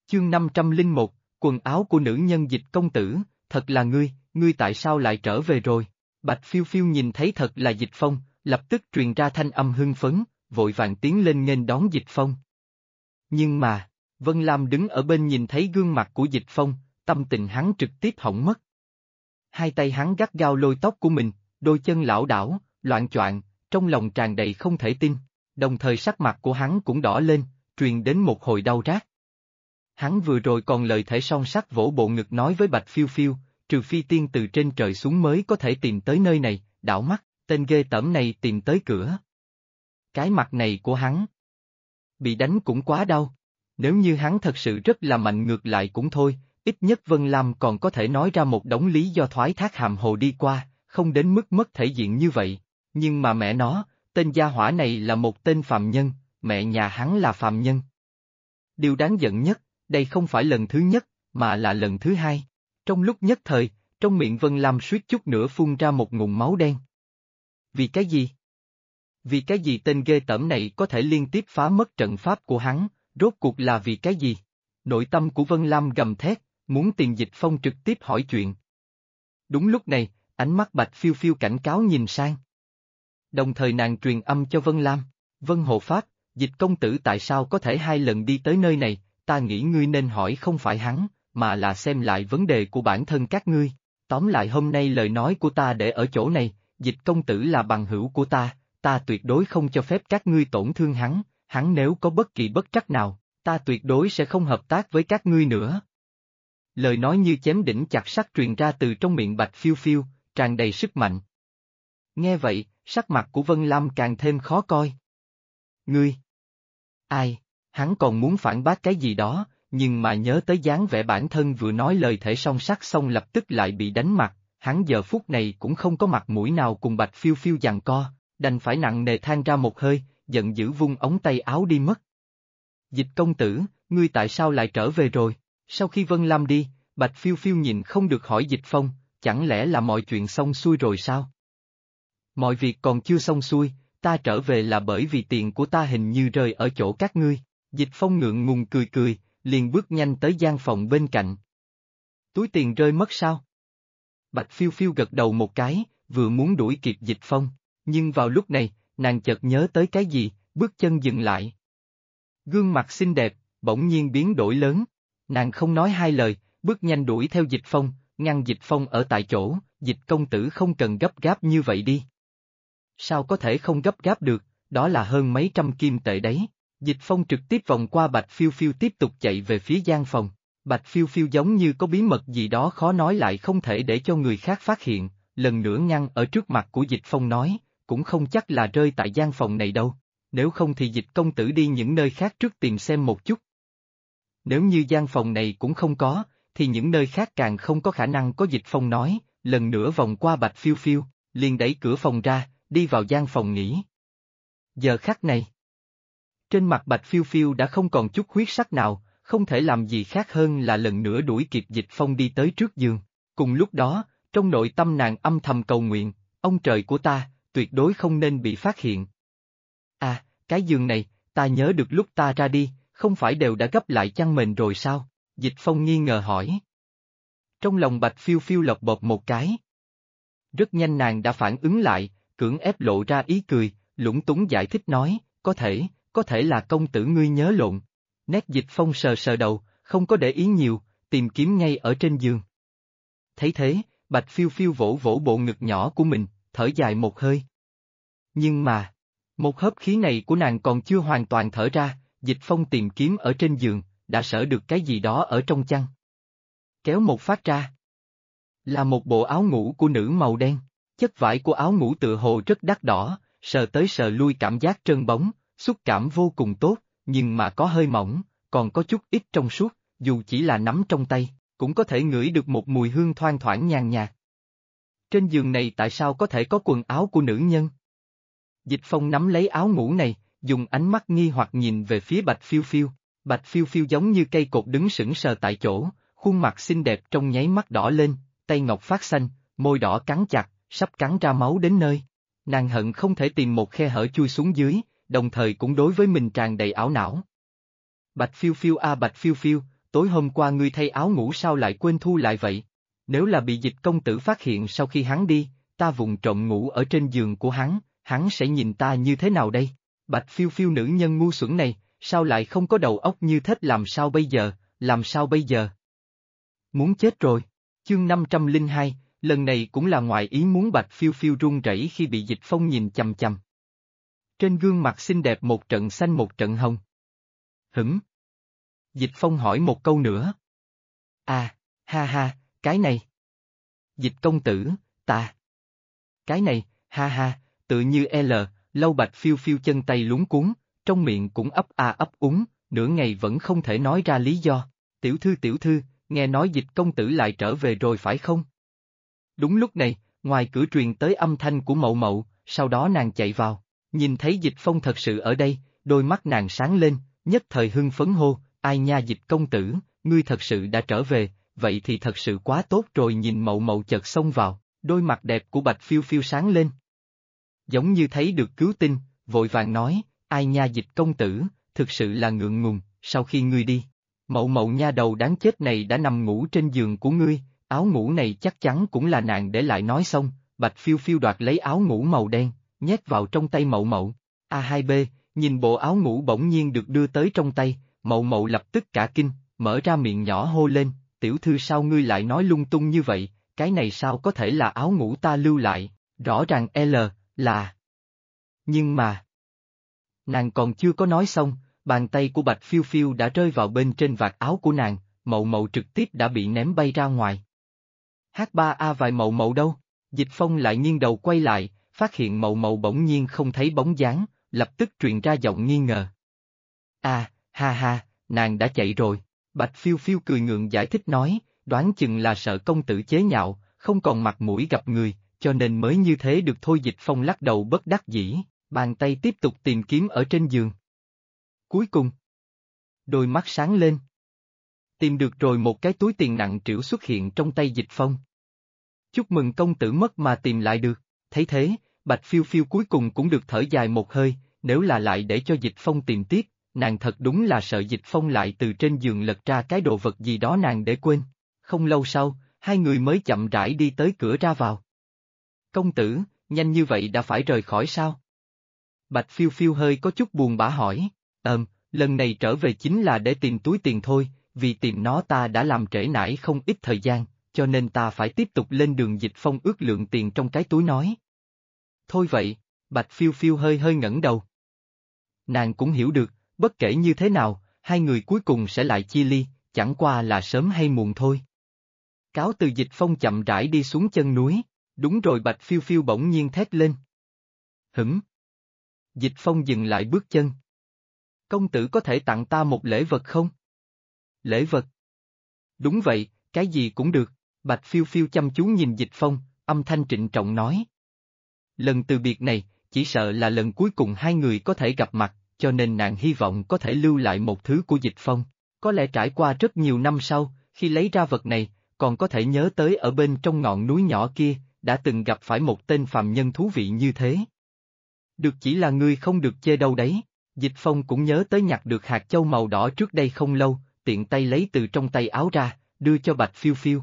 Chương 501, quần áo của nữ nhân Dịch công tử, thật là ngươi tại sao lại trở về rồi? Bạch Phiêu Phiêu nhìn thấy thật là Dịch Phong, lập tức truyền ra thanh âm hưng phấn, vội vàng tiến lên nghênh đón Dịch Phong. Nhưng mà, Vân Lam đứng ở bên nhìn thấy gương mặt của Dịch Phong, tâm tình hắn trực tiếp hỏng mất. Hai tay hắn gắt gao lôi tóc của mình, đôi chân lảo đảo, loạng choạng, trong lòng tràn đầy không thể tin, đồng thời sắc mặt của hắn cũng đỏ lên, truyền đến một hồi đau rát. Hắn vừa rồi còn lời thể son sắt vỗ bộ ngực nói với Bạch Phiêu Phiêu, trừ phi tiên từ trên trời xuống mới có thể tìm tới nơi này, đảo mắt, tên ghê tởm này tìm tới cửa. Cái mặt này của hắn bị đánh cũng quá đau, nếu như hắn thật sự rất là mạnh ngược lại cũng thôi, ít nhất Vân Lam còn có thể nói ra một đống lý do thoái thác hàm hồ đi qua, không đến mức mất thể diện như vậy, nhưng mà mẹ nó, tên gia hỏa này là một tên phàm nhân, mẹ nhà hắn là phàm nhân. Điều đáng giận nhất, đây không phải lần thứ nhất, mà là lần thứ hai. Trong lúc nhất thời, trong miệng Vân Lam suýt chút nữa phun ra một ngụm máu đen. Vì cái gì? Vì cái gì tên ghê tởm này có thể liên tiếp phá mất trận pháp của hắn, rốt cuộc là vì cái gì? Nội tâm của Vân Lam gầm thét, muốn tìm Dịch Phong trực tiếp hỏi chuyện. Đúng lúc này, ánh mắt Bạch Phiêu Phiêu cảnh cáo nhìn sang. Đồng thời nàng truyền âm cho Vân Lam, Vân hộ pháp, Dịch công tử tại sao có thể hai lần đi tới nơi này, ta nghĩ ngươi nên hỏi không phải hắn, mà là xem lại vấn đề của bản thân các ngươi. Tóm lại hôm nay lời nói của ta để ở chỗ này, Dịch công tử là bằng hữu của ta tuyệt đối không cho phép các ngươi tổn thương hắn nếu có bất kỳ bất trắc nào, ta tuyệt đối sẽ không hợp tác với các ngươi nữa. Lời nói như chém đỉnh chặt sắt truyền ra từ trong miệng Bạch Phiêu Phiêu, tràn đầy sức mạnh. Nghe vậy, sắc mặt của Vân Lam càng thêm khó coi. Ngươi? Ai? Hắn còn muốn phản bác cái gì đó, nhưng mà nhớ tới dáng vẻ bản thân vừa nói lời thể song sắt xong lập tức lại bị đánh mặt, hắn giờ phút này cũng không có mặt mũi nào cùng Bạch Phiêu Phiêu giằng co, đành phải nặng nề than ra một hơi, giận dữ vung ống tay áo đi mất. Dịch công tử, ngươi tại sao lại trở về rồi? Sau khi Vân Lam đi, Bạch Phiêu Phiêu nhìn không được hỏi Dịch Phong, chẳng lẽ là mọi chuyện xong xuôi rồi sao? Mọi việc còn chưa xong xuôi, ta trở về là bởi vì tiền của ta hình như rơi ở chỗ các ngươi. Dịch Phong ngượng ngùng cười, liền bước nhanh tới gian phòng bên cạnh. Túi tiền rơi mất sao? Bạch Phiêu Phiêu gật đầu một cái, vừa muốn đuổi kịp Dịch Phong, nhưng vào lúc này, nàng chợt nhớ tới cái gì, bước chân dừng lại. Gương mặt xinh đẹp, bỗng nhiên biến đổi lớn, nàng không nói hai lời, bước nhanh đuổi theo Dịch Phong, ngăn Dịch Phong ở tại chỗ, Dịch công tử không cần gấp gáp như vậy đi. Sao có thể không gấp gáp được, đó là hơn mấy trăm kim tệ đấy. Dịch Phong trực tiếp vòng qua Bạch Phiêu Phiêu tiếp tục chạy về phía gian phòng, Bạch Phiêu Phiêu giống như có bí mật gì đó khó nói lại không thể để cho người khác phát hiện, lần nữa ngăn ở trước mặt của Dịch Phong nói, cũng không chắc là rơi tại gian phòng này đâu, nếu không thì Dịch công tử đi những nơi khác trước tìm xem một chút. Nếu như gian phòng này cũng không có, thì những nơi khác càng không có khả năng có. Dịch Phong nói, lần nữa vòng qua Bạch Phiêu Phiêu, liền đẩy cửa phòng ra, đi vào gian phòng nghỉ. Giờ khắc này, trên mặt Bạch Phiêu Phiêu đã không còn chút huyết sắc nào, không thể làm gì khác hơn là lần nữa đuổi kịp Dịch Phong đi tới trước giường. Cùng lúc đó, trong nội tâm nàng âm thầm cầu nguyện, ông trời của ta, tuyệt đối không nên bị phát hiện. À, cái giường này, ta nhớ được lúc ta ra đi, không phải đều đã gấp lại chăn mền rồi sao? Dịch Phong nghi ngờ hỏi. Trong lòng Bạch Phiêu Phiêu lộc bột một cái. Rất nhanh nàng đã phản ứng lại, cưỡng ép lộ ra ý cười, lúng túng giải thích nói, có thể là công tử ngươi nhớ lộn. Nét Dịch Phong sờ sờ đầu, không có để ý nhiều, tìm kiếm ngay ở trên giường. Thấy thế, Bạch Phiêu Phiêu vỗ vỗ bộ ngực nhỏ của mình, thở dài một hơi. Nhưng mà, một hớp khí này của nàng còn chưa hoàn toàn thở ra, Dịch Phong tìm kiếm ở trên giường, đã sở được cái gì đó ở trong chăn. Kéo một phát ra. Là một bộ áo ngủ của nữ màu đen, chất vải của áo ngủ tựa hồ rất đắt đỏ, sờ tới sờ lui cảm giác trơn bóng, xúc cảm vô cùng tốt, nhưng mà có hơi mỏng, còn có chút ít trong suốt, dù chỉ là nắm trong tay, cũng có thể ngửi được một mùi hương thoang thoảng nhàn nhạt. Trên giường này tại sao có thể có quần áo của nữ nhân? Dịch Phong nắm lấy áo ngủ này, dùng ánh mắt nghi hoặc nhìn về phía Bạch Phiêu Phiêu. Bạch Phiêu Phiêu giống như cây cột đứng sững sờ tại chỗ, khuôn mặt xinh đẹp trong nháy mắt đỏ lên, tay ngọc phát xanh, môi đỏ cắn chặt, sắp cắn ra máu đến nơi. Nàng hận không thể tìm một khe hở chui xuống dưới, đồng thời cũng đối với mình tràn đầy ảo não. Bạch Phiêu Phiêu à Bạch Phiêu Phiêu, tối hôm qua ngươi thay áo ngủ sao lại quên thu lại vậy? Nếu là bị Dịch công tử phát hiện sau khi hắn đi, ta vụng trộm ngủ ở trên giường của hắn sẽ nhìn ta như thế nào đây? Bạch phiêu phiêu nữ nhân ngu xuẩn này, sao lại không có đầu óc như thế, làm sao bây giờ, làm sao bây giờ? Muốn chết rồi. Chương 502, lần này cũng là ngoài ý muốn. Bạch phiêu phiêu run rẩy khi bị Dịch Phong nhìn chằm chằm. Trên gương mặt xinh đẹp một trận xanh một trận hồng. Hửng. Dịch Phong hỏi một câu nữa. À, ha ha, cái này. Dịch công tử, ta. Cái này, ha ha, tự như lâu. Bạch phiêu phiêu chân tay luống cuống, trong miệng cũng ấp a ấp úng, nửa ngày vẫn không thể nói ra lý do. Tiểu thư, nghe nói Dịch công tử lại trở về rồi phải không? Đúng lúc này, ngoài cửa truyền tới âm thanh của Mậu Mậu, sau đó nàng chạy vào, nhìn thấy Dịch Phong thật sự ở đây, đôi mắt nàng sáng lên, nhất thời hưng phấn hô, ai nha Dịch công tử, ngươi thật sự đã trở về, vậy thì thật sự quá tốt rồi. Nhìn Mậu Mậu chợt xông vào, đôi mặt đẹp của Bạch phiêu phiêu sáng lên. Giống như thấy được cứu tinh, vội vàng nói, ai nha Dịch công tử, thực sự là ngượng ngùng, sau khi ngươi đi. Mậu Mậu nha đầu đáng chết này đã nằm ngủ trên giường của ngươi, áo ngủ này chắc chắn cũng là nàng để lại. Nói xong, Bạch phiêu phiêu đoạt lấy áo ngủ màu đen, nhét vào trong tay Mậu Mậu. A2B, nhìn bộ áo ngủ bỗng nhiên được đưa tới trong tay, Mậu Mậu lập tức cả kinh, mở ra miệng nhỏ hô lên, tiểu thư sao ngươi lại nói lung tung như vậy, cái này sao có thể là áo ngủ ta lưu lại, rõ ràng là... Nhưng mà... Nàng còn chưa có nói xong, bàn tay của Bạch phiêu phiêu đã rơi vào bên trên vạt áo của nàng, Mậu Mậu trực tiếp đã bị ném bay ra ngoài. H3A vài Mậu Mậu đâu? Dịch Phong lại nghiêng đầu quay lại, phát hiện Mậu Mậu bỗng nhiên không thấy bóng dáng, lập tức truyền ra giọng nghi ngờ. À, ha ha, nàng đã chạy rồi. Bạch phiêu phiêu cười ngượng giải thích nói, đoán chừng là sợ công tử chế nhạo, không còn mặt mũi gặp người, cho nên mới như thế được thôi. Dịch Phong lắc đầu bất đắc dĩ, bàn tay tiếp tục tìm kiếm ở trên giường. Cuối cùng, đôi mắt sáng lên. Tìm được rồi, một cái túi tiền nặng trĩu xuất hiện trong tay Dịch Phong. Chúc mừng công tử, mất mà tìm lại được. Thấy thế, Bạch phiêu phiêu cuối cùng cũng được thở dài một hơi, nếu là lại để cho Dịch Phong tìm tiếp, nàng thật đúng là sợ Dịch Phong lại từ trên giường lật ra cái đồ vật gì đó nàng để quên. Không lâu sau, hai người mới chậm rãi đi tới cửa ra vào. Công tử, nhanh như vậy đã phải rời khỏi sao? Bạch phiêu phiêu hơi có chút buồn bã hỏi, lần này trở về chính là để tìm túi tiền thôi, vì tìm nó ta đã làm trễ nải không ít thời gian, cho nên ta phải tiếp tục lên đường. Dịch Phong ước lượng tiền trong cái túi nói. Thôi vậy, Bạch phiêu phiêu hơi ngẩng đầu. Nàng cũng hiểu được, bất kể như thế nào, hai người cuối cùng sẽ lại chia ly, chẳng qua là sớm hay muộn thôi. Cáo từ. Dịch Phong chậm rãi đi xuống chân núi, đúng rồi. Bạch phiêu phiêu bỗng nhiên thét lên. Hửng. Dịch Phong dừng lại bước chân. Công tử có thể tặng ta một lễ vật không? Lễ vật? Đúng vậy, cái gì cũng được. Bạch phiêu phiêu chăm chú nhìn Dịch Phong, âm thanh trịnh trọng nói. Lần từ biệt này, chỉ sợ là lần cuối cùng hai người có thể gặp mặt, cho nên nàng hy vọng có thể lưu lại một thứ của Dịch Phong. Có lẽ trải qua rất nhiều năm sau, khi lấy ra vật này, còn có thể nhớ tới ở bên trong ngọn núi nhỏ kia, đã từng gặp phải một tên phàm nhân thú vị như thế. Được, chỉ là ngươi không được chê đâu đấy. Dịch Phong cũng nhớ tới nhặt được hạt châu màu đỏ trước đây không lâu, tiện tay lấy từ trong tay áo ra, đưa cho Bạch phiêu phiêu.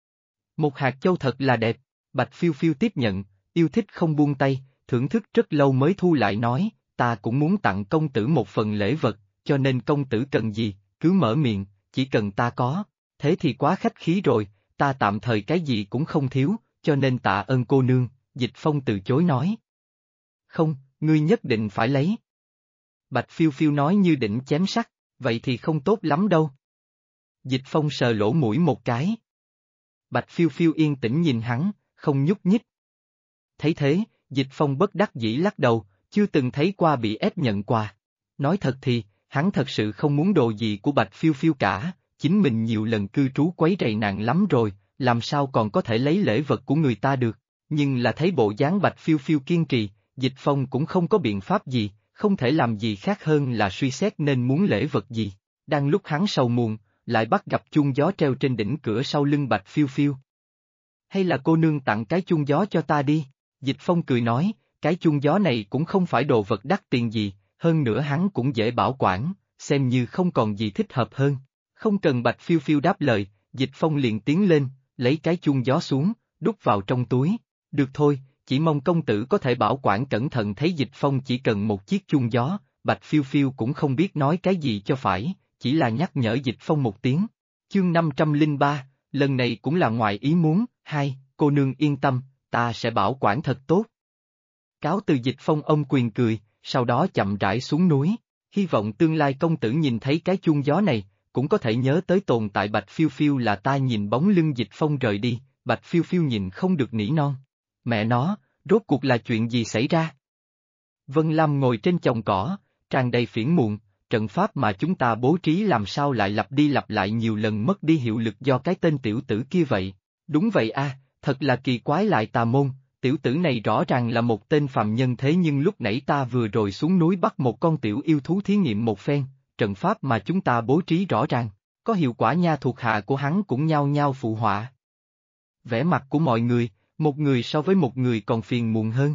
Một hạt châu thật là đẹp. Bạch phiêu phiêu tiếp nhận, yêu thích không buông tay, thưởng thức rất lâu mới thu lại nói, ta cũng muốn tặng công tử một phần lễ vật, cho nên công tử cần gì, cứ mở miệng, chỉ cần ta có. Thế thì quá khách khí rồi, ta tạm thời cái gì cũng không thiếu, cho nên tạ ơn cô nương. Dịch Phong từ chối nói. Không, ngươi nhất định phải lấy. Bạch phiêu phiêu nói như định chém sắt, vậy thì không tốt lắm đâu. Dịch Phong sờ lỗ mũi một cái. Bạch phiêu phiêu yên tĩnh nhìn hắn, không nhúc nhích. Thấy thế, Dịch Phong bất đắc dĩ lắc đầu, chưa từng thấy qua bị ép nhận quà. Nói thật thì, hắn thật sự không muốn đồ gì của Bạch phiêu phiêu cả, chính mình nhiều lần cư trú quấy rầy nàng lắm rồi, làm sao còn có thể lấy lễ vật của người ta được. Nhưng là thấy bộ dáng Bạch phiêu phiêu kiên trì, Dịch Phong cũng không có biện pháp gì, không thể làm gì khác hơn là suy xét nên muốn lễ vật gì. Đang lúc hắn sầu muộn, lại bắt gặp chuông gió treo trên đỉnh cửa sau lưng Bạch phiêu phiêu. Hay là cô nương tặng cái chuông gió cho ta đi? Dịch Phong cười nói, cái chuông gió này cũng không phải đồ vật đắt tiền gì, hơn nữa hắn cũng dễ bảo quản, xem như không còn gì thích hợp hơn. Không cần Bạch Phiêu Phiêu đáp lời, Dịch Phong liền tiến lên, lấy cái chuông gió xuống, đút vào trong túi. Được thôi, chỉ mong công tử có thể bảo quản cẩn thận. Thấy Dịch Phong chỉ cần một chiếc chuông gió, Bạch Phiêu Phiêu cũng không biết nói cái gì cho phải, chỉ là nhắc nhở Dịch Phong một tiếng. Chương 503, lần này cũng là ngoài ý muốn. Hai, cô nương yên tâm, ta sẽ bảo quản thật tốt. Cáo từ Dịch Phong ôm quyền cười, sau đó chậm rãi xuống núi. Hy vọng tương lai công tử nhìn thấy cái chuông gió này, cũng có thể nhớ tới tồn tại Bạch Phiêu Phiêu. Là ta nhìn bóng lưng Dịch Phong rời đi, Bạch Phiêu Phiêu nhìn không được nỉ non. Mẹ nó, rốt cuộc là chuyện gì xảy ra? Vân Lam ngồi trên chòm cỏ, tràn đầy phiền muộn, trận pháp mà chúng ta bố trí làm sao lại lặp đi lặp lại nhiều lần mất đi hiệu lực do cái tên tiểu tử kia vậy? Đúng vậy a, thật là kỳ quái lại tà môn, tiểu tử này rõ ràng là một tên phàm nhân thế nhưng lúc nãy ta vừa rồi xuống núi bắt một con tiểu yêu thú thí nghiệm một phen, trận pháp mà chúng ta bố trí rõ ràng, có hiệu quả nha. Thuộc hạ của hắn cũng nhao nhao phụ họa. Vẻ mặt của mọi người, một người so với một người còn phiền muộn hơn.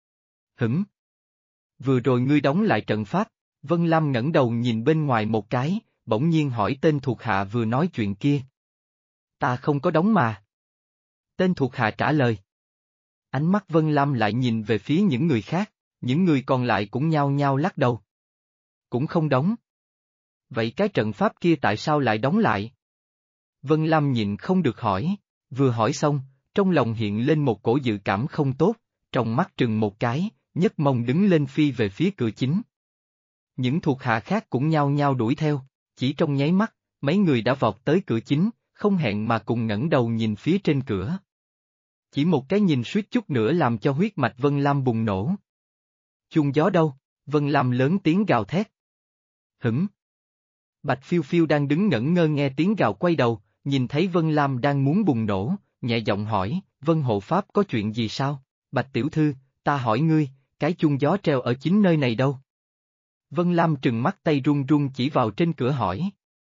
Vừa rồi ngươi đóng lại trận pháp. Vân Lam ngẩng đầu nhìn bên ngoài một cái, bỗng nhiên hỏi tên thuộc hạ vừa nói chuyện kia. Ta không có đóng mà. Tên thuộc hạ trả lời. Ánh mắt Vân Lam lại nhìn về phía những người khác, những người còn lại cũng nhao nhao lắc đầu. Cũng không đóng. Vậy cái trận pháp kia tại sao lại đóng lại? Vân Lam nhịn không được hỏi, vừa hỏi xong, trong lòng hiện lên một cổ dự cảm không tốt, trong mắt trừng một cái, nhấc mông đứng lên phi về phía cửa chính. Những thuộc hạ khác cũng nhao nhao đuổi theo, chỉ trong nháy mắt, mấy người đã vọt tới cửa chính, không hẹn mà cùng ngẩng đầu nhìn phía trên cửa. Chỉ một cái nhìn suýt chút nữa làm cho huyết mạch Vân Lam bùng nổ. Chuông gió đâu? Vân Lam lớn tiếng gào thét. Bạch Phiêu Phiêu đang đứng ngẩn ngơ nghe tiếng gào quay đầu, nhìn thấy Vân Lam đang muốn bùng nổ, nhẹ giọng hỏi, Vân hộ pháp có chuyện gì sao? Bạch tiểu thư, ta hỏi ngươi, cái chuông gió treo ở chính nơi này đâu? Vân Lam trừng mắt tay run run chỉ vào trên cửa hỏi.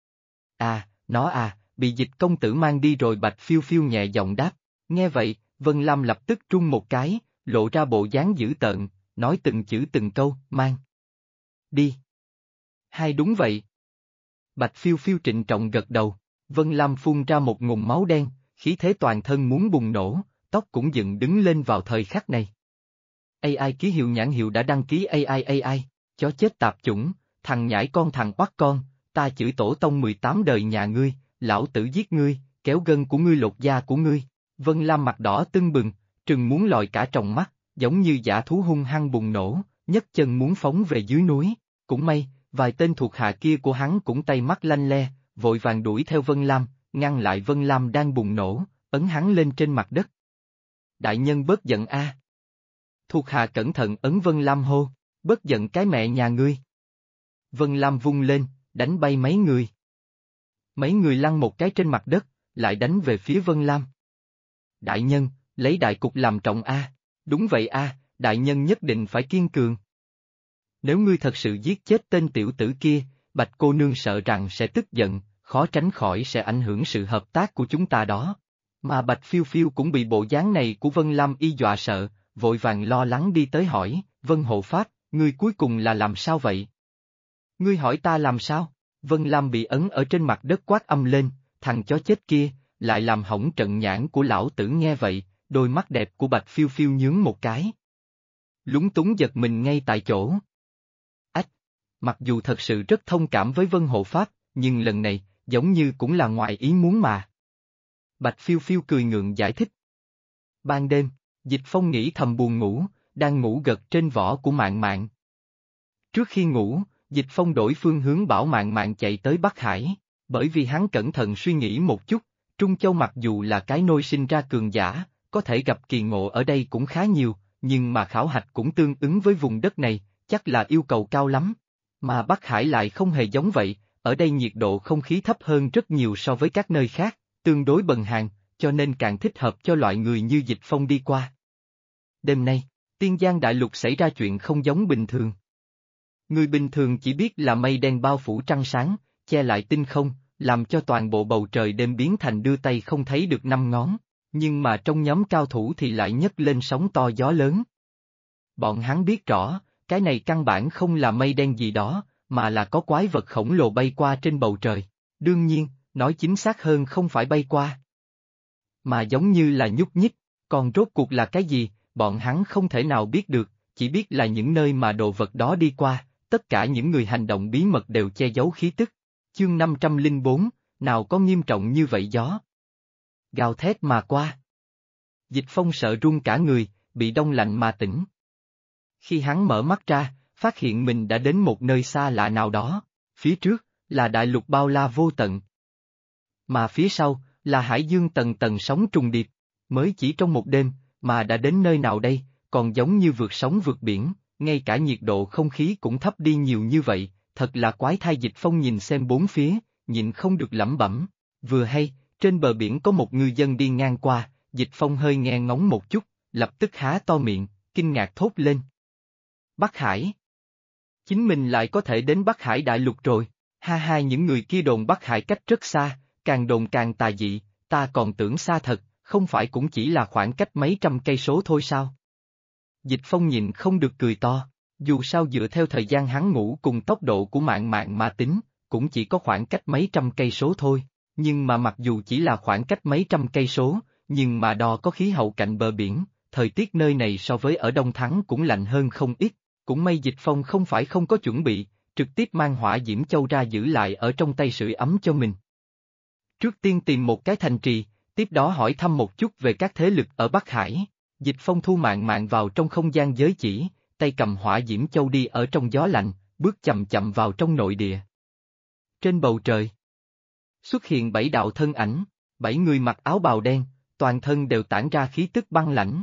Nó bị Dịch công tử mang đi rồi. Bạch Phiêu Phiêu nhẹ giọng đáp. Nghe vậy, Vân Lam lập tức run một cái, lộ ra bộ dáng dữ tợn, nói từng chữ từng câu, mang đi. Hai đúng vậy. Bạch Phiêu Phiêu trịnh trọng gật đầu, Vân Lam phun ra một ngụm máu đen, khí thế toàn thân muốn bùng nổ, tóc cũng dựng đứng lên vào thời khắc này. AI ký hiệu nhãn hiệu đã đăng ký. AI, chó chết tạp chủng, thằng nhãi con thằng oắt con, ta chửi tổ tông 18 đời nhà ngươi, lão tử giết ngươi, kéo gân của ngươi lột da của ngươi. Vân Lam mặt đỏ tưng bừng, trừng muốn lòi cả tròng mắt, giống như dã thú hung hăng bùng nổ, nhấc chân muốn phóng về dưới núi. Cũng may, vài tên thuộc hạ kia của hắn cũng tay mắt lanh le, vội vàng đuổi theo Vân Lam, ngăn lại Vân Lam đang bùng nổ, ấn hắn lên trên mặt đất. Đại nhân bớt giận a. Thuộc hạ cẩn thận ấn Vân Lam hô, bớt giận cái mẹ nhà ngươi. Vân Lam vung lên, đánh bay mấy người. Mấy người lăn một cái trên mặt đất, lại đánh về phía Vân Lam. Đại nhân, lấy đại cục làm trọng a. Đúng vậy a, đại nhân nhất định phải kiên cường. Nếu ngươi thật sự giết chết tên tiểu tử kia, Bạch cô nương sợ rằng sẽ tức giận, khó tránh khỏi sẽ ảnh hưởng sự hợp tác của chúng ta đó. Mà Bạch Phiêu Phiêu cũng bị bộ dáng này của Vân Lam y dọa sợ, vội vàng lo lắng đi tới hỏi, Vân hộ pháp, ngươi cuối cùng là làm sao vậy? Ngươi hỏi ta làm sao? Vân Lam bị ấn ở trên mặt đất quát âm lên, thằng chó chết kia, lại làm hỏng trận nhãn của lão tử. Nghe vậy, đôi mắt đẹp của Bạch Phiêu Phiêu nhướng một cái. Lúng túng giật mình ngay tại chỗ. Mặc dù thật sự rất thông cảm với Vân hộ pháp, nhưng lần này, giống như cũng là ngoài ý muốn mà. Bạch Phiêu Phiêu cười ngượng giải thích. Ban đêm, Dịch Phong nghĩ thầm buồn ngủ, đang ngủ gật trên vỏ của Mạn Mạn. Trước khi ngủ, Dịch Phong đổi phương hướng bảo Mạn Mạn chạy tới Bắc Hải, bởi vì hắn cẩn thận suy nghĩ một chút, Trung Châu mặc dù là cái nôi sinh ra cường giả, có thể gặp kỳ ngộ ở đây cũng khá nhiều, nhưng mà khảo hạch cũng tương ứng với vùng đất này, chắc là yêu cầu cao lắm. Mà Bắc Hải lại không hề giống vậy, ở đây nhiệt độ không khí thấp hơn rất nhiều so với các nơi khác, tương đối bần hàn, cho nên càng thích hợp cho loại người như Dịch Phong đi qua. Đêm nay, Tiên Giang Đại Lục xảy ra chuyện không giống bình thường. Người bình thường chỉ biết là mây đen bao phủ trăng sáng, che lại tinh không, làm cho toàn bộ bầu trời đêm biến thành đưa tay không thấy được năm ngón, nhưng mà trong nhóm cao thủ thì lại nhấc lên sóng to gió lớn. Bọn hắn biết rõ, cái này căn bản không là mây đen gì đó, mà là có quái vật khổng lồ bay qua trên bầu trời. Đương nhiên, nói chính xác hơn không phải bay qua, mà giống như là nhúc nhích, còn rốt cuộc là cái gì, bọn hắn không thể nào biết được, chỉ biết là những nơi mà đồ vật đó đi qua, tất cả những người hành động bí mật đều che giấu khí tức. Chương 504, nào có nghiêm trọng như vậy gió. Gào thét mà qua. Dịch Phong sợ run cả người, bị đông lạnh mà tỉnh. Khi hắn mở mắt ra, phát hiện mình đã đến một nơi xa lạ nào đó, phía trước, là đại lục bao la vô tận. Mà phía sau, là hải dương tầng tầng sóng trùng điệp, mới chỉ trong một đêm, mà đã đến nơi nào đây, còn giống như vượt sóng vượt biển, ngay cả nhiệt độ không khí cũng thấp đi nhiều như vậy, thật là quái thai. Dịch Phong nhìn xem bốn phía, nhịn không được lẩm bẩm, vừa hay, trên bờ biển có một ngư dân đi ngang qua, Dịch Phong hơi nghe ngóng một chút, lập tức há to miệng, kinh ngạc thốt lên. Bắc Hải. Chính mình lại có thể đến Bắc Hải đại lục rồi, ha ha, những người kia đồn Bắc Hải cách rất xa, càng đồn càng tà dị, ta còn tưởng xa thật, không phải cũng chỉ là khoảng cách mấy trăm cây số thôi sao? Dịch Phong nhịn không được cười to, dù sao dựa theo thời gian hắn ngủ cùng tốc độ của mạng mạng mà tính, cũng chỉ có khoảng cách mấy trăm cây số thôi, nhưng mà mặc dù chỉ là khoảng cách mấy trăm cây số, nhưng mà đo có khí hậu cạnh bờ biển, thời tiết nơi này so với ở Đông Thắng cũng lạnh hơn không ít, cũng may Dịch Phong không phải không có chuẩn bị, trực tiếp mang hỏa diễm châu ra giữ lại ở trong tay sưởi ấm cho mình. Trước tiên tìm một cái thành trì, tiếp đó hỏi thăm một chút về các thế lực ở Bắc Hải. Dịch Phong thu mạng mạng vào trong không gian giới chỉ, tay cầm hỏa diễm châu đi ở trong gió lạnh, bước chậm chậm vào trong nội địa. Trên bầu trời xuất hiện 7 đạo thân ảnh, 7 người mặc áo bào đen, toàn thân đều tản ra khí tức băng lãnh.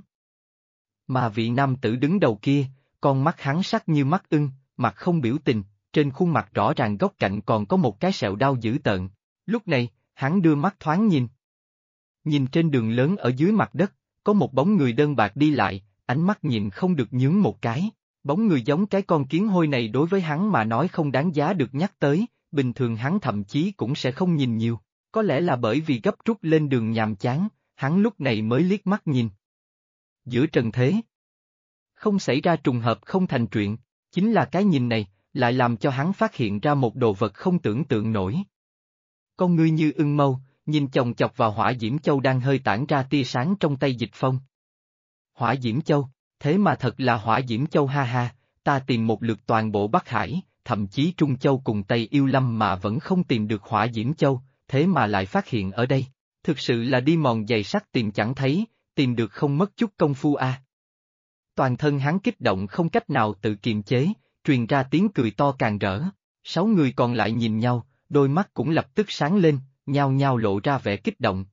Mà vị nam tử đứng đầu kia, con mắt hắn sắc như mắt ưng, mặt không biểu tình, trên khuôn mặt rõ ràng góc cạnh còn có một cái sẹo đau dữ tợn. Lúc này, hắn đưa mắt thoáng nhìn. Nhìn trên đường lớn ở dưới mặt đất, có một bóng người đơn bạc đi lại, ánh mắt nhìn không được nhướng một cái. Bóng người giống cái con kiến hôi này đối với hắn mà nói không đáng giá được nhắc tới, bình thường hắn thậm chí cũng sẽ không nhìn nhiều. Có lẽ là bởi vì gấp rút lên đường nhàm chán, hắn lúc này mới liếc mắt nhìn. Giữa trần thế, không xảy ra trùng hợp không thành chuyện, chính là cái nhìn này, lại làm cho hắn phát hiện ra một đồ vật không tưởng tượng nổi. Con ngươi như ưng mâu, nhìn chòng chọc vào hỏa diễm châu đang hơi tản ra tia sáng trong tay Dịch Phong. Hỏa diễm châu, thế mà thật là hỏa diễm châu, ha ha, ta tìm một lượt toàn bộ Bắc Hải, thậm chí Trung Châu cùng Tây Yêu Lâm mà vẫn không tìm được hỏa diễm châu, thế mà lại phát hiện ở đây. Thực sự là đi mòn giày sắt tìm chẳng thấy, tìm được không mất chút công phu a. Toàn thân hắn kích động không cách nào tự kiềm chế, truyền ra tiếng cười to càng rỡ. 6 người còn lại nhìn nhau, đôi mắt cũng lập tức sáng lên, nhao nhao lộ ra vẻ kích động.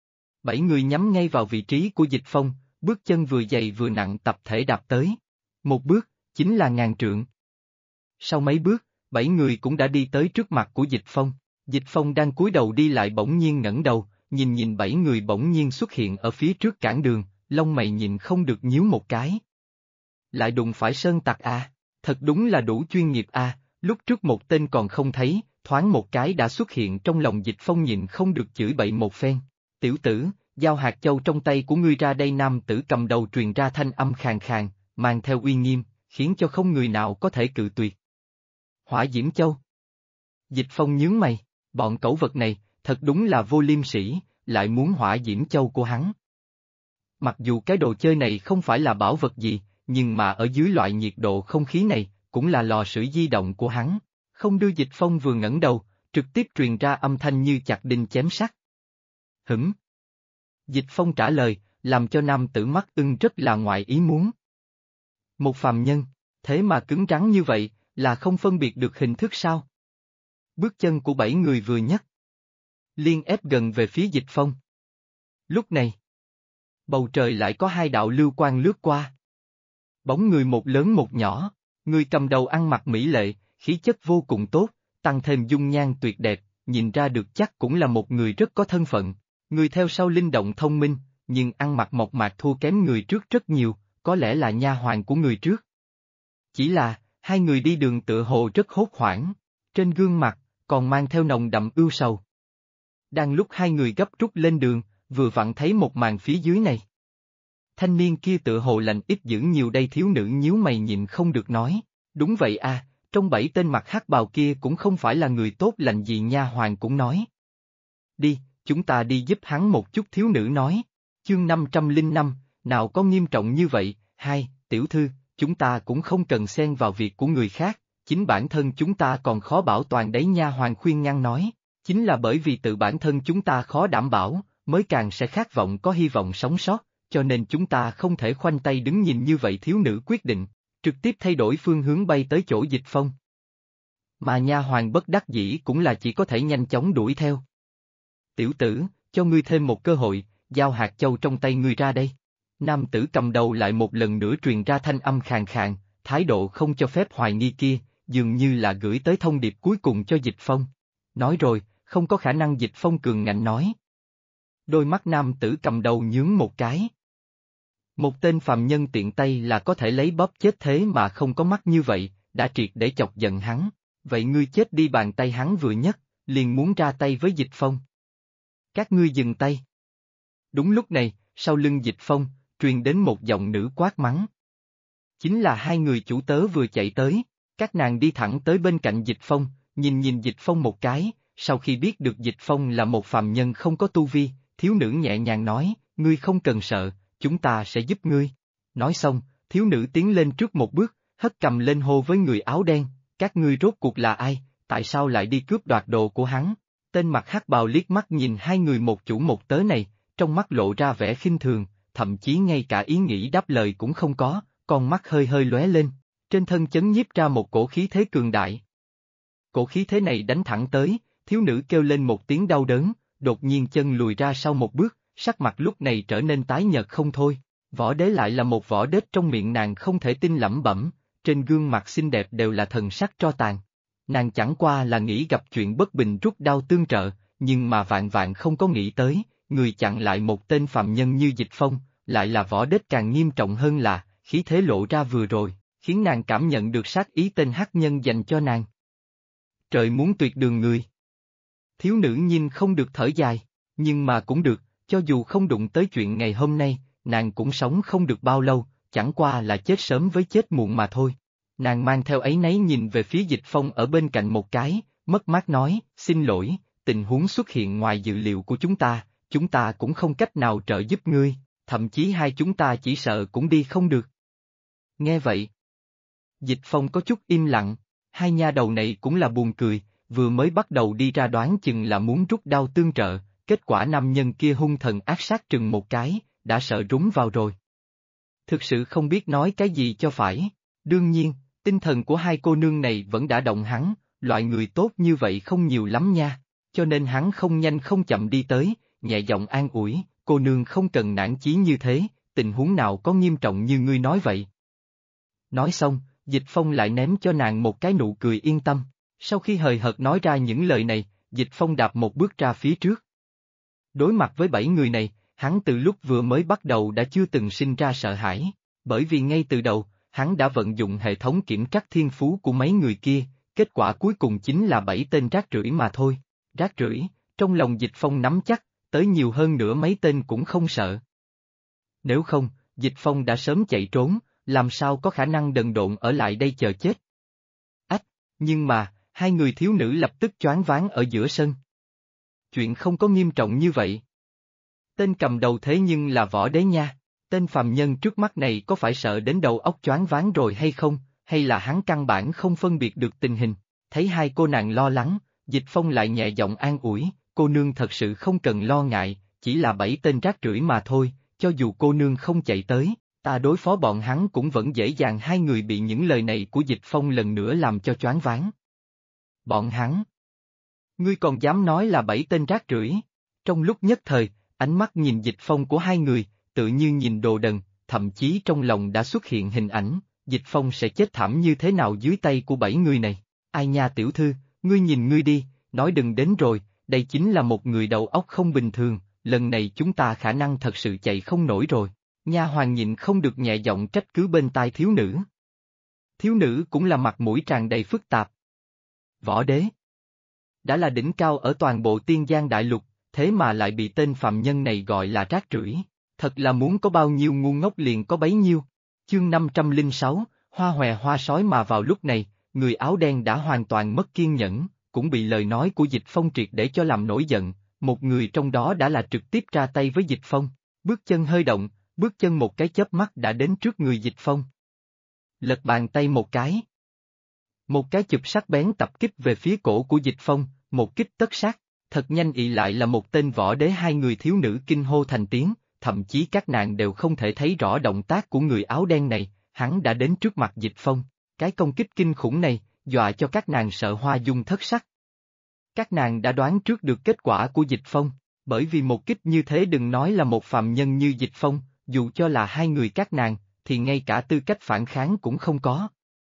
7 người nhắm ngay vào vị trí của Dịch Phong, bước chân vừa dày vừa nặng tập thể đạp tới. Một bước, chính là ngàn trượng. Sau mấy bước, 7 người cũng đã đi tới trước mặt của Dịch Phong. Dịch Phong đang cúi đầu đi lại bỗng nhiên ngẩng đầu, nhìn 7 người bỗng nhiên xuất hiện ở phía trước cản đường, lông mày nhìn không được nhíu một cái. Lại đụng phải sơn tặc à, thật đúng là đủ chuyên nghiệp à, lúc trước một tên còn không thấy, thoáng một cái đã xuất hiện trong lòng Dịch Phong nhìn không được chửi bậy một phen. Tiểu tử, giao hạt châu trong tay của ngươi ra đây. Nam tử cầm đầu truyền ra thanh âm khàn khàn, mang theo uy nghiêm, khiến cho không người nào có thể cự tuyệt. Hỏa diễm châu. Dịch Phong nhướng mày, bọn cẩu vật này, thật đúng là vô liêm sỉ, lại muốn hỏa diễm châu của hắn. Mặc dù cái đồ chơi này không phải là bảo vật gì, nhưng mà ở dưới loại nhiệt độ không khí này, cũng là lò sưởi di động của hắn. Không đưa Dịch Phong vừa ngẩng đầu, trực tiếp truyền ra âm thanh như chặt đinh chém sắt. Hửm. Dịch Phong trả lời, làm cho nam tử mắt ưng rất là ngoài ý muốn. Một phàm nhân, thế mà cứng rắn như vậy, là không phân biệt được hình thức sao? Bước chân của 7 người vừa nhấc, liên ép gần về phía Dịch Phong. Lúc này, bầu trời lại có 2 đạo lưu quang lướt qua. Bóng người một lớn một nhỏ, người cầm đầu ăn mặc mỹ lệ, khí chất vô cùng tốt, tăng thêm dung nhan tuyệt đẹp, nhìn ra được chắc cũng là một người rất có thân phận. Người theo sau linh động thông minh, nhưng ăn mặc mộc mạc thua kém người trước rất nhiều, có lẽ là nha hoàn của người trước. Chỉ là, 2 người đi đường tựa hồ rất hốt hoảng, trên gương mặt, còn mang theo nồng đậm ưu sầu. Đang lúc 2 người gấp rút lên đường, vừa vặn thấy một màn phía dưới này. Thanh niên kia tựa hồ lành ít dữ nhiều đây. Thiếu nữ nhíu mày nhìn không được nói, đúng vậy à, trong 7 tên mặc hắc bào kia cũng không phải là người tốt lành gì nha hoàn cũng nói. Đi, chúng ta đi giúp hắn một chút thiếu nữ nói. Chương 505, nào có nghiêm trọng như vậy, hai, tiểu thư, chúng ta cũng không cần xen vào việc của người khác, chính bản thân chúng ta còn khó bảo toàn đấy nha hoàn khuyên ngăn nói. Chính là bởi vì tự bản thân chúng ta khó đảm bảo, mới càng sẽ khát vọng có hy vọng sống sót, cho nên chúng ta không thể khoanh tay đứng nhìn như vậy thiếu nữ quyết định, trực tiếp thay đổi phương hướng bay tới chỗ Dịch Phong. Mà nha hoàn bất đắc dĩ cũng là chỉ có thể nhanh chóng đuổi theo. Tiểu tử, cho ngươi thêm một cơ hội, giao hạt châu trong tay ngươi ra đây. Nam tử cầm đầu lại một lần nữa truyền ra thanh âm khàn khàn, thái độ không cho phép hoài nghi kia, dường như là gửi tới thông điệp cuối cùng cho Dịch Phong. Nói rồi, không có khả năng Dịch Phong cường ngạnh nói. Đôi mắt nam tử cầm đầu nhướng một cái. Một tên phàm nhân tiện tay là có thể lấy bóp chết thế mà không có mắt như vậy, đã triệt để chọc giận hắn. Vậy ngươi chết đi, bàn tay hắn vừa nhấc, liền muốn ra tay với Dịch Phong. Các ngươi dừng tay. Đúng lúc này, sau lưng Dịch Phong, truyền đến một giọng nữ quát mắng. Chính là hai người chủ tớ vừa chạy tới, các nàng đi thẳng tới bên cạnh Dịch Phong, nhìn Dịch Phong một cái, sau khi biết được Dịch Phong là một phàm nhân không có tu vi, thiếu nữ nhẹ nhàng nói, ngươi không cần sợ, chúng ta sẽ giúp ngươi. Nói xong, thiếu nữ tiến lên trước một bước, hất cầm lên hô với người áo đen, các ngươi rốt cuộc là ai, tại sao lại đi cướp đoạt đồ của hắn? Tên mặc hắc bào liếc mắt nhìn hai người một chủ một tớ này, trong mắt lộ ra vẻ khinh thường, thậm chí ngay cả ý nghĩ đáp lời cũng không có, con mắt hơi hơi lóe lên, trên thân chấn nhiếp ra một cổ khí thế cường đại. Cổ khí thế này đánh thẳng tới, thiếu nữ kêu lên một tiếng đau đớn, đột nhiên chân lùi ra sau một bước, sắc mặt lúc này trở nên tái nhợt không thôi. Võ đế lại là một võ đế, trong miệng nàng không thể tin lẩm bẩm, trên gương mặt xinh đẹp đều là thần sắc tro tàn. Nàng chẳng qua là nghĩ gặp chuyện bất bình rút đao tương trợ, nhưng mà vạn vạn không có nghĩ tới, người chặn lại một tên phàm nhân như Dịch Phong, lại là võ đế. Càng nghiêm trọng hơn là, khí thế lộ ra vừa rồi, khiến nàng cảm nhận được sát ý tên hắc nhân dành cho nàng. Trời muốn tuyệt đường người. Thiếu nữ nhìn không được thở dài, nhưng mà cũng được, cho dù không đụng tới chuyện ngày hôm nay, nàng cũng sống không được bao lâu, chẳng qua là chết sớm với chết muộn mà thôi. Nàng mang theo áy náy nhìn về phía Dịch Phong ở bên cạnh một cái, mất mát nói, xin lỗi, tình huống xuất hiện ngoài dự liệu của chúng ta cũng không cách nào trợ giúp ngươi, thậm chí hai chúng ta chỉ sợ cũng đi không được. Nghe vậy, Dịch Phong có chút im lặng, hai nha đầu này cũng là buồn cười, vừa mới bắt đầu đi ra đoán chừng là muốn rút đao tương trợ, kết quả nam nhân kia hung thần ác sát trừng một cái, đã sợ rúng vào rồi. Thực sự không biết nói cái gì cho phải, đương nhiên, tinh thần của hai cô nương này vẫn đã động hắn, loại người tốt như vậy không nhiều lắm nha, cho nên hắn không nhanh không chậm đi tới, nhẹ giọng an ủi, cô nương không cần nản chí như thế, tình huống nào có nghiêm trọng như ngươi nói vậy. Nói xong, Dịch Phong lại ném cho nàng một cái nụ cười yên tâm, sau khi hời hợt nói ra những lời này, Dịch Phong đạp một bước ra phía trước. Đối mặt với 7 người này, hắn từ lúc vừa mới bắt đầu đã chưa từng sinh ra sợ hãi, bởi vì ngay từ đầu, hắn đã vận dụng hệ thống kiểm trắc thiên phú của mấy người kia, kết quả cuối cùng chính là 7 tên rác rưởi mà thôi. Rác rưởi, trong lòng Dịch Phong nắm chắc, tới nhiều hơn nữa mấy tên cũng không sợ. Nếu không, Dịch Phong đã sớm chạy trốn, làm sao có khả năng đần độn ở lại đây chờ chết. Ách, nhưng mà, hai người thiếu nữ lập tức choáng váng ở giữa sân. Chuyện không có nghiêm trọng như vậy. Tên cầm đầu thế nhưng là võ đế nha, tên phàm nhân trước mắt này có phải sợ đến đầu óc choáng váng rồi hay không, hay là hắn căn bản không phân biệt được tình hình. Thấy hai cô nàng lo lắng, Dịch Phong lại nhẹ giọng an ủi, cô nương thật sự không cần lo ngại, chỉ là 7 tên rác rưởi mà thôi, cho dù cô nương không chạy tới, ta đối phó bọn hắn cũng vẫn dễ dàng. Hai người bị những lời này của Dịch Phong lần nữa làm cho choáng váng. Bọn hắn? Ngươi còn dám nói là 7 tên rác rưởi? Trong lúc nhất thời, ánh mắt nhìn Dịch Phong của hai người, tự như nhìn đồ đần, thậm chí trong lòng đã xuất hiện hình ảnh, Dịch Phong sẽ chết thảm như thế nào dưới tay của 7 người này. Ai nha tiểu thư, ngươi nhìn ngươi đi, nói đừng đến rồi, đây chính là một người đầu óc không bình thường, lần này chúng ta khả năng thật sự chạy không nổi rồi. Nha hoàn nhịn không được nhẹ giọng trách cứ bên tai thiếu nữ. Thiếu nữ cũng là mặt mũi tràn đầy phức tạp. Võ đế đã là đỉnh cao ở toàn bộ Tiên Giang Đại Lục, thế mà lại bị tên phạm nhân này gọi là rác rưởi, thật là muốn có bao nhiêu ngu ngốc liền có bấy nhiêu. Chương 506, hoa hòe hoa sói. Mà vào lúc này, người áo đen đã hoàn toàn mất kiên nhẫn, cũng bị lời nói của Dịch Phong triệt để cho làm nổi giận, một người trong đó đã là trực tiếp ra tay với Dịch Phong, bước chân hơi động, bước chân một cái chớp mắt đã đến trước người Dịch Phong. Lật bàn tay một cái. Một cái chụp sắc bén tập kích về phía cổ của Dịch Phong, một kích tất sát, thật nhanh ị lại là một tên võ đế. Hai người thiếu nữ kinh hô thành tiếng, thậm chí các nàng đều không thể thấy rõ động tác của người áo đen này, hắn đã đến trước mặt Dịch Phong, cái công kích kinh khủng này, dọa cho các nàng sợ hoa dung thất sắc. Các nàng đã đoán trước được kết quả của Dịch Phong, bởi vì một kích như thế đừng nói là một phàm nhân như Dịch Phong, dù cho là hai người các nàng, thì ngay cả tư cách phản kháng cũng không có.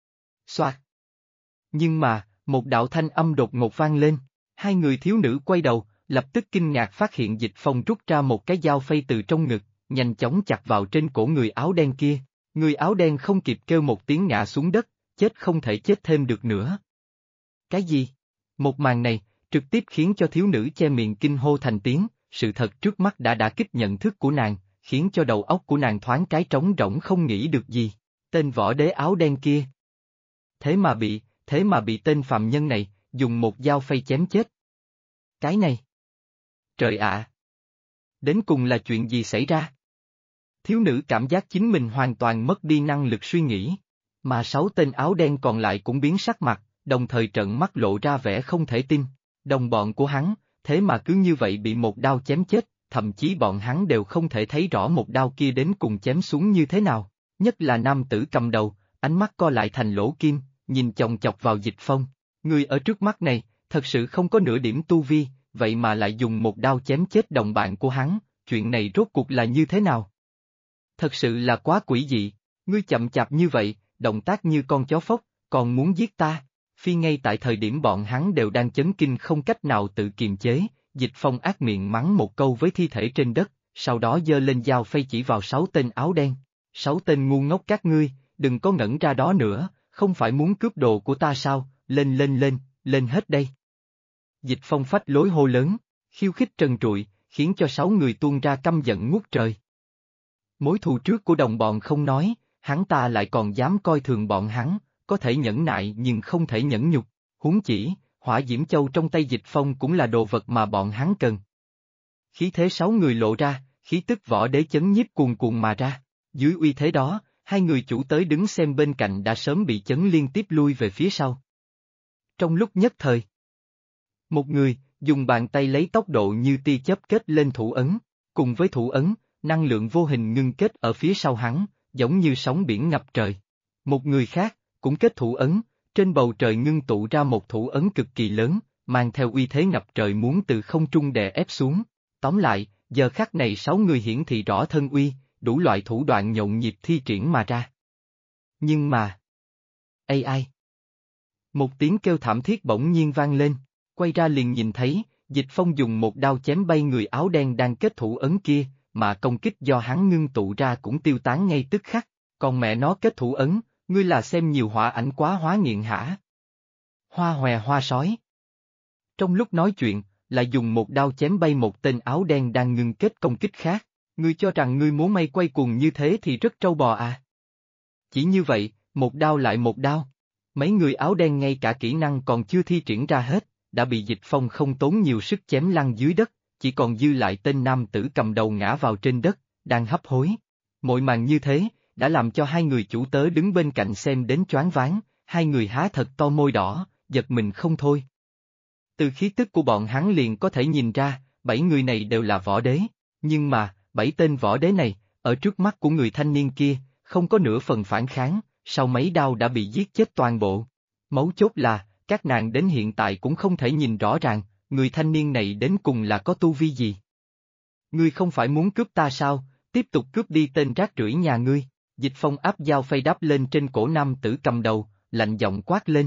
Xoạt. Nhưng mà, một đạo thanh âm đột ngột vang lên, hai người thiếu nữ quay đầu, lập tức kinh ngạc phát hiện Dịch Phong rút ra một cái dao phay từ trong ngực, nhanh chóng chặt vào trên cổ người áo đen kia, người áo đen không kịp kêu một tiếng ngã xuống đất, chết không thể chết thêm được nữa. Cái gì? Một màn này, trực tiếp khiến cho thiếu nữ che miệng kinh hô thành tiếng, sự thật trước mắt đã đả kích nhận thức của nàng, khiến cho đầu óc của nàng thoáng cái trống rỗng không nghĩ được gì. Tên võ đế áo đen kia. Thế mà bị tên phàm nhân này, dùng một dao phay chém chết. Cái này. Trời ạ! Đến cùng là chuyện gì xảy ra? Thiếu nữ cảm giác chính mình hoàn toàn mất đi năng lực suy nghĩ, mà 6 tên áo đen còn lại cũng biến sắc mặt, đồng thời trợn mắt lộ ra vẻ không thể tin. Đồng bọn của hắn, thế mà cứ như vậy bị một đao chém chết, thậm chí bọn hắn đều không thể thấy rõ một đao kia đến cùng chém xuống như thế nào, nhất là nam tử cầm đầu, ánh mắt co lại thành lỗ kim, nhìn chòng chọc vào Dịch Phong. Người ở trước mắt này, thật sự không có nửa điểm tu vi, vậy mà lại dùng một đao chém chết đồng bạn của hắn, chuyện này rốt cuộc là như thế nào? Thật sự là quá quỷ dị, ngươi chậm chạp như vậy, động tác như con chó phốc, còn muốn giết ta. Phi ngay tại thời điểm bọn hắn đều đang chấn kinh không cách nào tự kiềm chế, Dịch Phong ác miệng mắng một câu với thi thể trên đất, sau đó giơ lên dao phay chỉ vào 6 tên áo đen. 6 tên ngu ngốc các ngươi, đừng có ngẩn ra đó nữa, không phải muốn cướp đồ của ta sao, lên hết đây. Dịch Phong phách lối hô lớn, khiêu khích trần trụi, khiến cho 6 người tuôn ra căm giận ngút trời. Mối thù trước của đồng bọn không nói, hắn ta lại còn dám coi thường bọn hắn, có thể nhẫn nại nhưng không thể nhẫn nhục, huống chỉ, hỏa diễm châu trong tay Dịch Phong cũng là đồ vật mà bọn hắn cần. Khí thế 6 người lộ ra, khí tức võ đế chấn nhiếp cuồn cuộn mà ra, dưới uy thế đó, hai người chủ tới đứng xem bên cạnh đã sớm bị chấn liên tiếp lui về phía sau. Trong lúc nhất thời, một người, dùng bàn tay lấy tốc độ như tia chớp kết lên thủ ấn, cùng với thủ ấn, năng lượng vô hình ngưng kết ở phía sau hắn, giống như sóng biển ngập trời. Một người khác, cũng kết thủ ấn, trên bầu trời ngưng tụ ra một thủ ấn cực kỳ lớn, mang theo uy thế ngập trời muốn từ không trung đè ép xuống. Tóm lại, giờ khắc này 6 người hiển thị rõ thân uy, đủ loại thủ đoạn nhộn nhịp thi triển mà ra. Nhưng mà... ai? Một tiếng kêu thảm thiết bỗng nhiên vang lên, quay ra liền nhìn thấy, Dịch Phong dùng một đao chém bay người áo đen đang kết thủ ấn kia, mà công kích do hắn ngưng tụ ra cũng tiêu tán ngay tức khắc, còn mẹ nó kết thủ ấn, ngươi là xem nhiều họa ảnh quá hóa nghiện hả? Hoa hòe hoa sói. Trong lúc nói chuyện, lại dùng một đao chém bay một tên áo đen đang ngưng kết công kích khác, ngươi cho rằng ngươi múa may quay cuồng như thế thì rất trâu bò à? Chỉ như vậy, một đao lại một đao. Mấy người áo đen ngay cả kỹ năng còn chưa thi triển ra hết, đã bị Dịch Phong không tốn nhiều sức chém lăn dưới đất, chỉ còn dư lại tên nam tử cầm đầu ngã vào trên đất, đang hấp hối. Mọi màn như thế, đã làm cho hai người chủ tớ đứng bên cạnh xem đến choáng váng, hai người há thật to môi đỏ, giật mình không thôi. Từ khí tức của bọn hắn liền có thể nhìn ra, 7 người này đều là võ đế, nhưng mà, 7 tên võ đế này, ở trước mắt của người thanh niên kia, không có nửa phần phản kháng, sau mấy đao đã bị giết chết toàn bộ. Mấu chốt là, các nàng đến hiện tại cũng không thể nhìn rõ ràng, người thanh niên này đến cùng là có tu vi gì. Ngươi không phải muốn cướp ta sao, tiếp tục cướp đi tên rác rưởi nhà ngươi. Dịch Phong áp dao phay đắp lên trên cổ nam tử cầm đầu, lạnh giọng quát lên.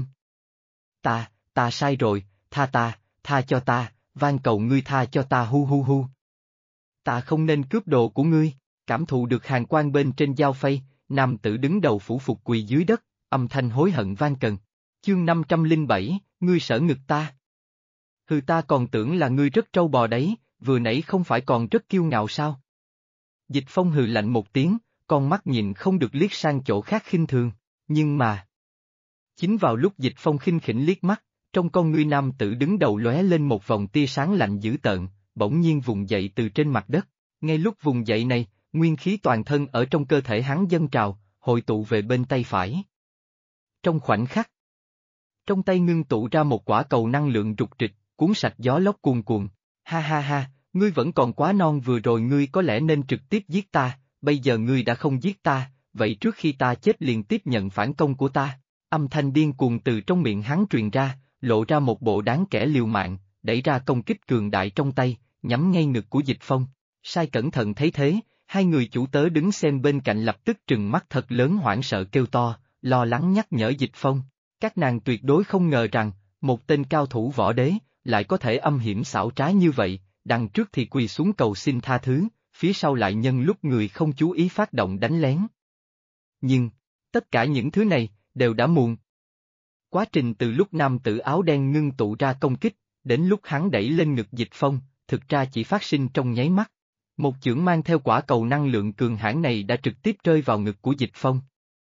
Ta sai rồi, tha cho ta, van cầu ngươi tha cho ta hu. Ta không nên cướp đồ của ngươi, cảm thụ được hàn quang bên trên dao phay, nam tử đứng đầu phủ phục quỳ dưới đất, âm thanh hối hận vang cần. Chương 507, ngươi sở ngực ta. Hừ, ta còn tưởng là ngươi rất trâu bò đấy, vừa nãy không phải còn rất kiêu ngạo sao? Dịch Phong hừ lạnh một tiếng, con mắt nhìn không được liếc sang chỗ khác khinh thường, nhưng mà... Chính vào lúc Dịch Phong khinh khỉnh liếc mắt, trong con ngươi nam tử đứng đầu lóe lên một vòng tia sáng lạnh dữ tợn, bỗng nhiên vùng dậy từ trên mặt đất. Ngay lúc vùng dậy này, nguyên khí toàn thân ở trong cơ thể hắn dâng trào, hội tụ về bên tay phải. Trong khoảnh khắc, trong tay ngưng tụ ra một quả cầu năng lượng rục rịch, cuốn sạch gió lốc cuồn cuộn. Ha ha ha, ngươi vẫn còn quá non, vừa rồi ngươi có lẽ nên trực tiếp giết ta, bây giờ ngươi đã không giết ta, vậy trước khi ta chết liền tiếp nhận phản công của ta. Âm thanh điên cuồng từ trong miệng hắn truyền ra, lộ ra một bộ đáng kẻ liều mạng, đẩy ra công kích cường đại trong tay, nhắm ngay ngực của Dịch Phong. Sai cẩn thận thấy thế, hai người chủ tớ đứng xem bên cạnh lập tức trừng mắt thật lớn hoảng sợ kêu to, lo lắng nhắc nhở Dịch Phong. Các nàng tuyệt đối không ngờ rằng, một tên cao thủ võ đế, lại có thể âm hiểm xảo trá như vậy, đằng trước thì quỳ xuống cầu xin tha thứ, phía sau lại nhân lúc người không chú ý phát động đánh lén. Nhưng, tất cả những thứ này, đều đã muộn. Quá trình từ lúc nam tử áo đen ngưng tụ ra công kích, đến lúc hắn đẩy lên ngực Dịch Phong, thực ra chỉ phát sinh trong nháy mắt. Một chưởng mang theo quả cầu năng lượng cường hãn này đã trực tiếp rơi vào ngực của Dịch Phong.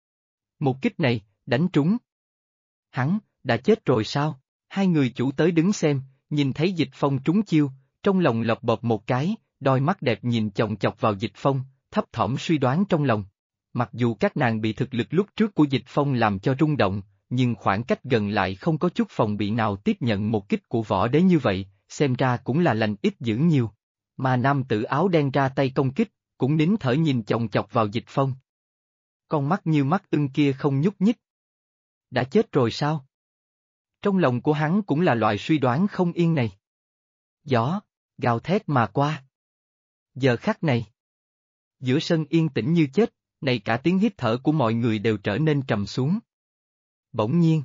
Một kích này, đánh trúng. Hắn, đã chết rồi sao? Hai người chủ tới đứng xem, nhìn thấy Dịch Phong trúng chiêu, trong lòng lọc bộp một cái, đôi mắt đẹp nhìn chòng chọc vào Dịch Phong, thấp thỏm suy đoán trong lòng. Mặc dù các nàng bị thực lực lúc trước của Dịch Phong làm cho rung động, nhưng khoảng cách gần lại không có chút phòng bị nào tiếp nhận một kích của võ đế như vậy, xem ra cũng là lành ít dữ nhiều. Mà nam tử áo đen ra tay công kích, cũng nín thở nhìn chòng chọc vào Dịch Phong. Con mắt như mắt ưng kia không nhúc nhích. Đã chết rồi sao? Trong lòng của hắn cũng là loại suy đoán không yên này. Gió, gào thét mà qua. Giờ khắc này, giữa sân yên tĩnh như chết, này cả tiếng hít thở của mọi người đều trở nên trầm xuống. Bỗng nhiên,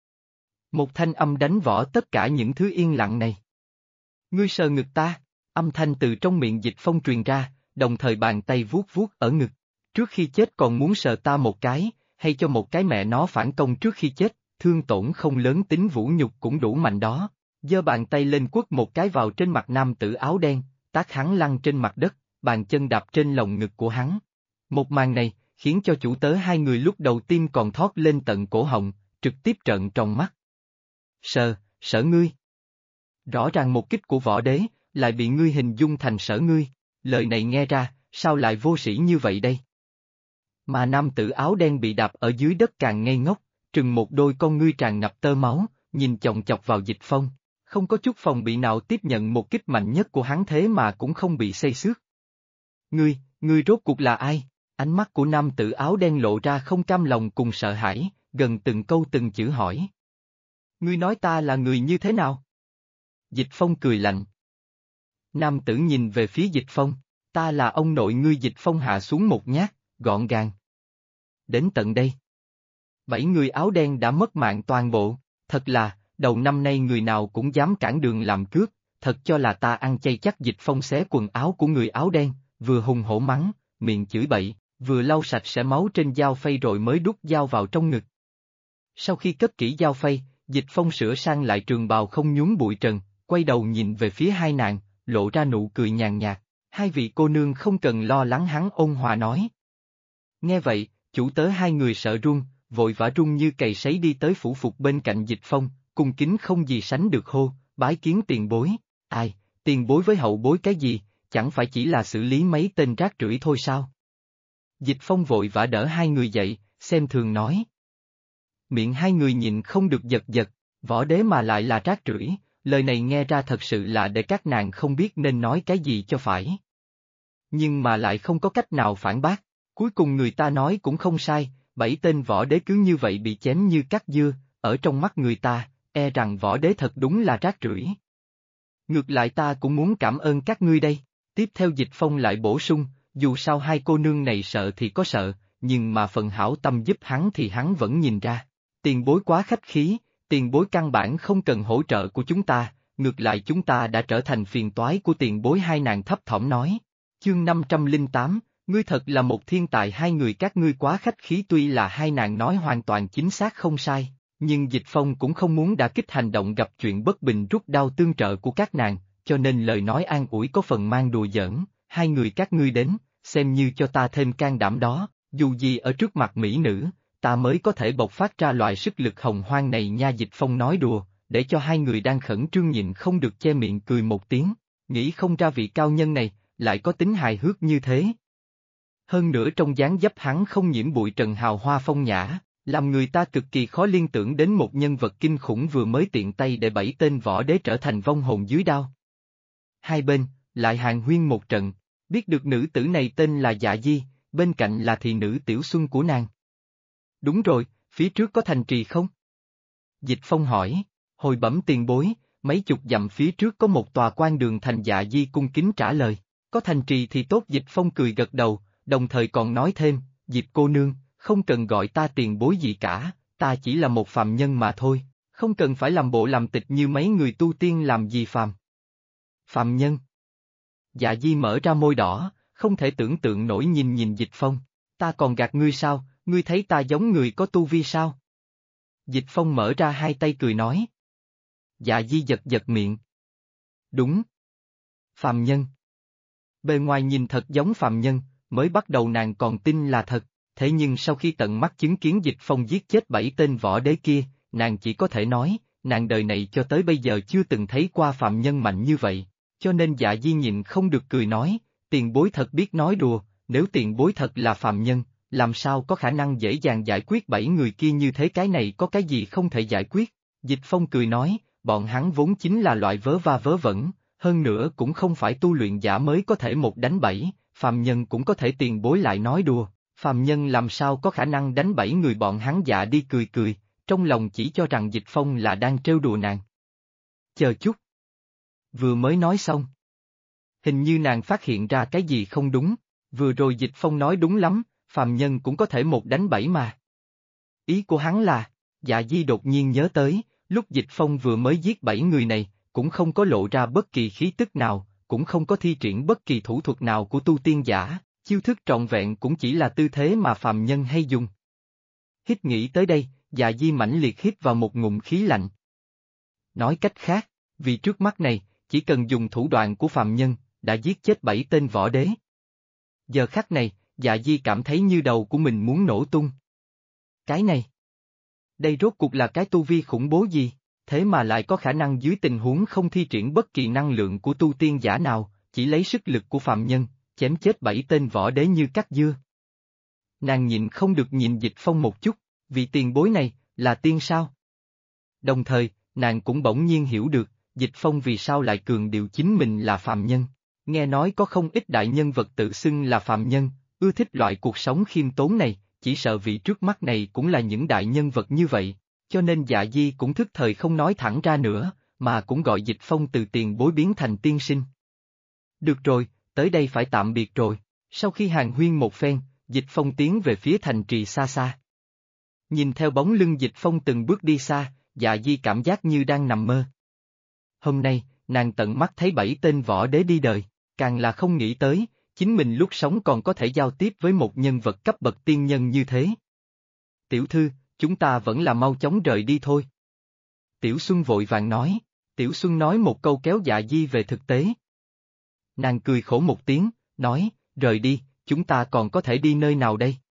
một thanh âm đánh vỡ tất cả những thứ yên lặng này. Ngươi sờ ngực ta, âm thanh từ trong miệng Dịch Phong truyền ra, đồng thời bàn tay vuốt vuốt ở ngực. Trước khi chết còn muốn sờ ta một cái, hay cho một cái mẹ nó phản công trước khi chết, thương tổn không lớn tính vũ nhục cũng đủ mạnh đó. Giơ bàn tay lên quất một cái vào trên mặt nam tử áo đen, tát hắn lăn trên mặt đất, bàn chân đạp trên lồng ngực của hắn. Một màn này, khiến cho chủ tớ hai người lúc đầu tim còn thoát lên tận cổ họng, trực tiếp trợn tròn mắt. Sở ngươi. Rõ ràng một kích của võ đế, lại bị ngươi hình dung thành sở ngươi, lời này nghe ra, sao lại vô sĩ như vậy đây? Mà nam tử áo đen bị đạp ở dưới đất càng ngây ngốc, trừng một đôi con ngươi tràn ngập tơ máu, nhìn chòng chọc vào Dịch Phong, không có chút phòng bị nào tiếp nhận một kích mạnh nhất của hắn thế mà cũng không bị xây xước. Ngươi rốt cuộc là ai? Ánh mắt của nam tử áo đen lộ ra không cam lòng cùng sợ hãi, gần từng câu từng chữ hỏi. Ngươi nói ta là người như thế nào? Dịch Phong cười lạnh. Nam tử nhìn về phía Dịch Phong, ta là ông nội ngươi. Dịch Phong hạ xuống một nhát, gọn gàng. Đến tận đây, 7 người áo đen đã mất mạng toàn bộ, thật là, đầu năm nay người nào cũng dám cản đường làm cướp, thật cho là ta ăn chay chắc. Dịch Phong xé quần áo của người áo đen, vừa hùng hổ mắng, miệng chửi bậy, vừa lau sạch sẽ máu trên dao phay rồi mới đút dao vào trong ngực. Sau khi cất kỹ dao phay, Dịch Phong sửa sang lại trường bào không nhúm bụi trần, quay đầu nhìn về phía hai nàng, lộ ra nụ cười nhàn nhạt, hai vị cô nương không cần lo lắng, hắn ôn hòa nói. Nghe vậy, chủ tớ hai người sợ run, vội vã run như cầy sấy đi tới phủ phục bên cạnh Dịch Phong, cung kính không gì sánh được hô, bái kiến tiền bối. Ai, tiền bối với hậu bối cái gì, chẳng phải chỉ là xử lý mấy tên rác rưởi thôi sao? Dịch Phong vội vã đỡ hai người dậy, xem thường nói. Miệng hai người nhịn không được giật giật, võ đế mà lại là rác rưởi, lời này nghe ra thật sự là để các nàng không biết nên nói cái gì cho phải. Nhưng mà lại không có cách nào phản bác, cuối cùng người ta nói cũng không sai, 7 tên võ đế cứ như vậy bị chém như cắt dưa, ở trong mắt người ta, e rằng võ đế thật đúng là rác rưởi. Ngược lại ta cũng muốn cảm ơn các ngươi đây. Tiếp theo Dịch Phong lại bổ sung, dù sao hai cô nương này sợ thì có sợ, nhưng mà phần hảo tâm giúp hắn thì hắn vẫn nhìn ra. Tiền bối quá khách khí, tiền bối căn bản không cần hỗ trợ của chúng ta, ngược lại chúng ta đã trở thành phiền toái của tiền bối. Hai nàng thấp thỏm nói. Chương 508, ngươi thật là một thiên tài. Hai người các ngươi quá khách khí. Tuy là hai nàng nói hoàn toàn chính xác không sai, nhưng Dịch Phong cũng không muốn đả kích hành động gặp chuyện bất bình rút đau tương trợ của các nàng, cho nên lời nói an ủi có phần mang đùa giỡn. Hai người các ngươi đến, xem như cho ta thêm can đảm đó, dù gì ở trước mặt mỹ nữ, ta mới có thể bộc phát ra loại sức lực hồng hoang này nha. Dịch Phong nói đùa, để cho hai người đang khẩn trương nhịn không được che miệng cười một tiếng, nghĩ không ra vị cao nhân này, lại có tính hài hước như thế. Hơn nữa trong dáng dấp hắn không nhiễm bụi trần hào hoa phong nhã, làm người ta cực kỳ khó liên tưởng đến một nhân vật kinh khủng vừa mới tiện tay để 7 tên võ đế trở thành vong hồn dưới đao. Hai bên, lại hàn huyên một trận, biết được nữ tử này tên là Dạ Di, bên cạnh là thị nữ Tiểu Xuân của nàng. Đúng rồi, phía trước có thành trì không? Dịch Phong hỏi, hồi bẩm tiền bối, mấy chục dặm phía trước có một tòa quan đường thành. Dạ Di cung kính trả lời, có thành trì thì tốt. Dịch Phong cười gật đầu, đồng thời còn nói thêm, Diệp cô nương, không cần gọi ta tiền bối gì cả, ta chỉ là một phàm nhân mà thôi, không cần phải làm bộ làm tịch như mấy người tu tiên làm gì phàm. Phàm nhân? Dạ Di mở ra môi đỏ, không thể tưởng tượng nổi nhìn Dịch Phong, ta còn gạt ngươi sao, ngươi thấy ta giống người có tu vi sao? Dịch Phong mở ra hai tay cười nói. Dạ Di giật miệng. Đúng. Phàm nhân. Bề ngoài nhìn thật giống phàm nhân, mới bắt đầu nàng còn tin là thật, thế nhưng sau khi tận mắt chứng kiến Dịch Phong giết chết 7 tên võ đế kia, nàng chỉ có thể nói, nàng đời này cho tới bây giờ chưa từng thấy qua phàm nhân mạnh như vậy, cho nên Dạ Di nhịn không được cười nói, tiền bối thật biết nói đùa, nếu tiền bối thật là phàm nhân, làm sao có khả năng dễ dàng giải quyết 7 người kia như thế, cái này có cái gì không thể giải quyết? Dịch Phong cười nói, bọn hắn vốn chính là loại vớ va vớ vẩn, hơn nữa cũng không phải tu luyện giả mới có thể một đánh 7, phàm nhân cũng có thể. Tiền bối lại nói đùa, phàm nhân làm sao có khả năng đánh 7 người? Bọn hắn Dạ đi cười, trong lòng chỉ cho rằng Dịch Phong là đang trêu đùa nàng. Chờ chút. Vừa mới nói xong. Hình như nàng phát hiện ra cái gì không đúng, vừa rồi Dịch Phong nói đúng lắm, phàm nhân cũng có thể một đánh 7 mà. Ý của hắn là, Dạ Di đột nhiên nhớ tới, lúc Dịch Phong vừa mới giết 7 người này, cũng không có lộ ra bất kỳ khí tức nào, cũng không có thi triển bất kỳ thủ thuật nào của tu tiên giả, chiêu thức trọn vẹn cũng chỉ là tư thế mà phàm nhân hay dùng. Hít nghĩ tới đây, Dạ Di mãnh liệt hít vào một ngụm khí lạnh. Nói cách khác, vì trước mắt này, chỉ cần dùng thủ đoạn của phàm nhân, đã giết chết 7 tên võ đế. Giờ khắc này, Dạ Di cảm thấy như đầu của mình muốn nổ tung. Cái này, đây rốt cuộc là cái tu vi khủng bố gì, thế mà lại có khả năng dưới tình huống không thi triển bất kỳ năng lượng của tu tiên giả nào, chỉ lấy sức lực của phàm nhân, chém chết 7 tên võ đế như cắt dưa. Nàng nhịn không được nhìn Dịch Phong một chút, vì tiền bối này, là tiên sao? Đồng thời, nàng cũng bỗng nhiên hiểu được, Dịch Phong vì sao lại cường điệu chính mình là phàm nhân. Nghe nói có không ít đại nhân vật tự xưng là phàm nhân, ưa thích loại cuộc sống khiêm tốn này, chỉ sợ vị trước mắt này cũng là những đại nhân vật như vậy, cho nên Dạ Di cũng thức thời không nói thẳng ra nữa, mà cũng gọi Dịch Phong từ tiền bối biến thành tiên sinh. Được rồi, tới đây phải tạm biệt rồi, sau khi hàn huyên một phen, Dịch Phong tiến về phía thành trì xa xa. Nhìn theo bóng lưng Dịch Phong từng bước đi xa, Dạ Di cảm giác như đang nằm mơ. Hôm nay, nàng tận mắt thấy 7 tên võ đế đi đời, càng là không nghĩ tới, chính mình lúc sống còn có thể giao tiếp với một nhân vật cấp bậc tiên nhân như thế. Tiểu thư, chúng ta vẫn là mau chóng rời đi thôi. Tiểu Xuân vội vàng nói, Tiểu Xuân nói một câu kéo Dạ Di về thực tế. Nàng cười khổ một tiếng, nói, rời đi, chúng ta còn có thể đi nơi nào đây?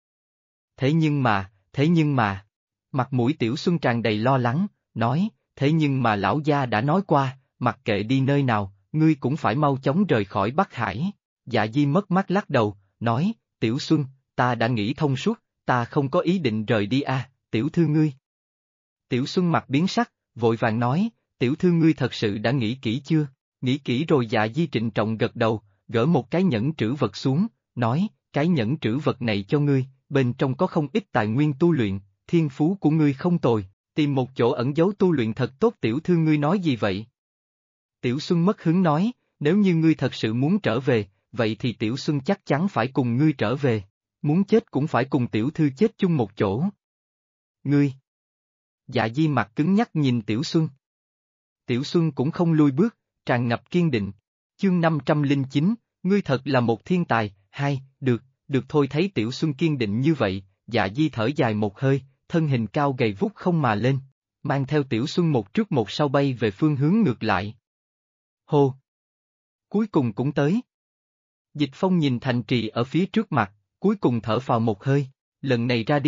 Thế nhưng mà, mặt mũi Tiểu Xuân tràn đầy lo lắng, nói, thế nhưng mà lão gia đã nói qua, mặc kệ đi nơi nào, ngươi cũng phải mau chóng rời khỏi Bắc Hải. Dạ Di mất mát lắc đầu, nói, Tiểu Xuân, ta đã nghĩ thông suốt, ta không có ý định rời đi tiểu thư ngươi. Tiểu Xuân mặt biến sắc, vội vàng nói, tiểu thư ngươi thật sự đã nghĩ kỹ chưa? Nghĩ kỹ rồi. Dạ Di trịnh trọng gật đầu, gỡ một cái nhẫn trữ vật xuống, nói, cái nhẫn trữ vật này cho ngươi, bên trong có không ít tài nguyên tu luyện, thiên phú của ngươi không tồi, tìm một chỗ ẩn giấu tu luyện thật tốt. Tiểu thư ngươi nói gì vậy? Tiểu Xuân mất hứng nói, nếu như ngươi thật sự muốn trở về, vậy thì Tiểu Xuân chắc chắn phải cùng ngươi trở về, muốn chết cũng phải cùng tiểu thư chết chung một chỗ. Ngươi! Dạ Di mặt cứng nhắc nhìn Tiểu Xuân. Tiểu Xuân cũng không lui bước, tràn ngập kiên định. Chương 509, ngươi thật là một thiên tài. Được thôi. Thấy Tiểu Xuân kiên định như vậy, Dạ Di thở dài một hơi, thân hình cao gầy vút không mà lên, mang theo Tiểu Xuân một trước một sau bay về phương hướng ngược lại. Hô! Cuối cùng cũng tới. Dịch Phong nhìn thành trì ở phía trước mặt, cuối cùng thở phào một hơi, lần này ra đi,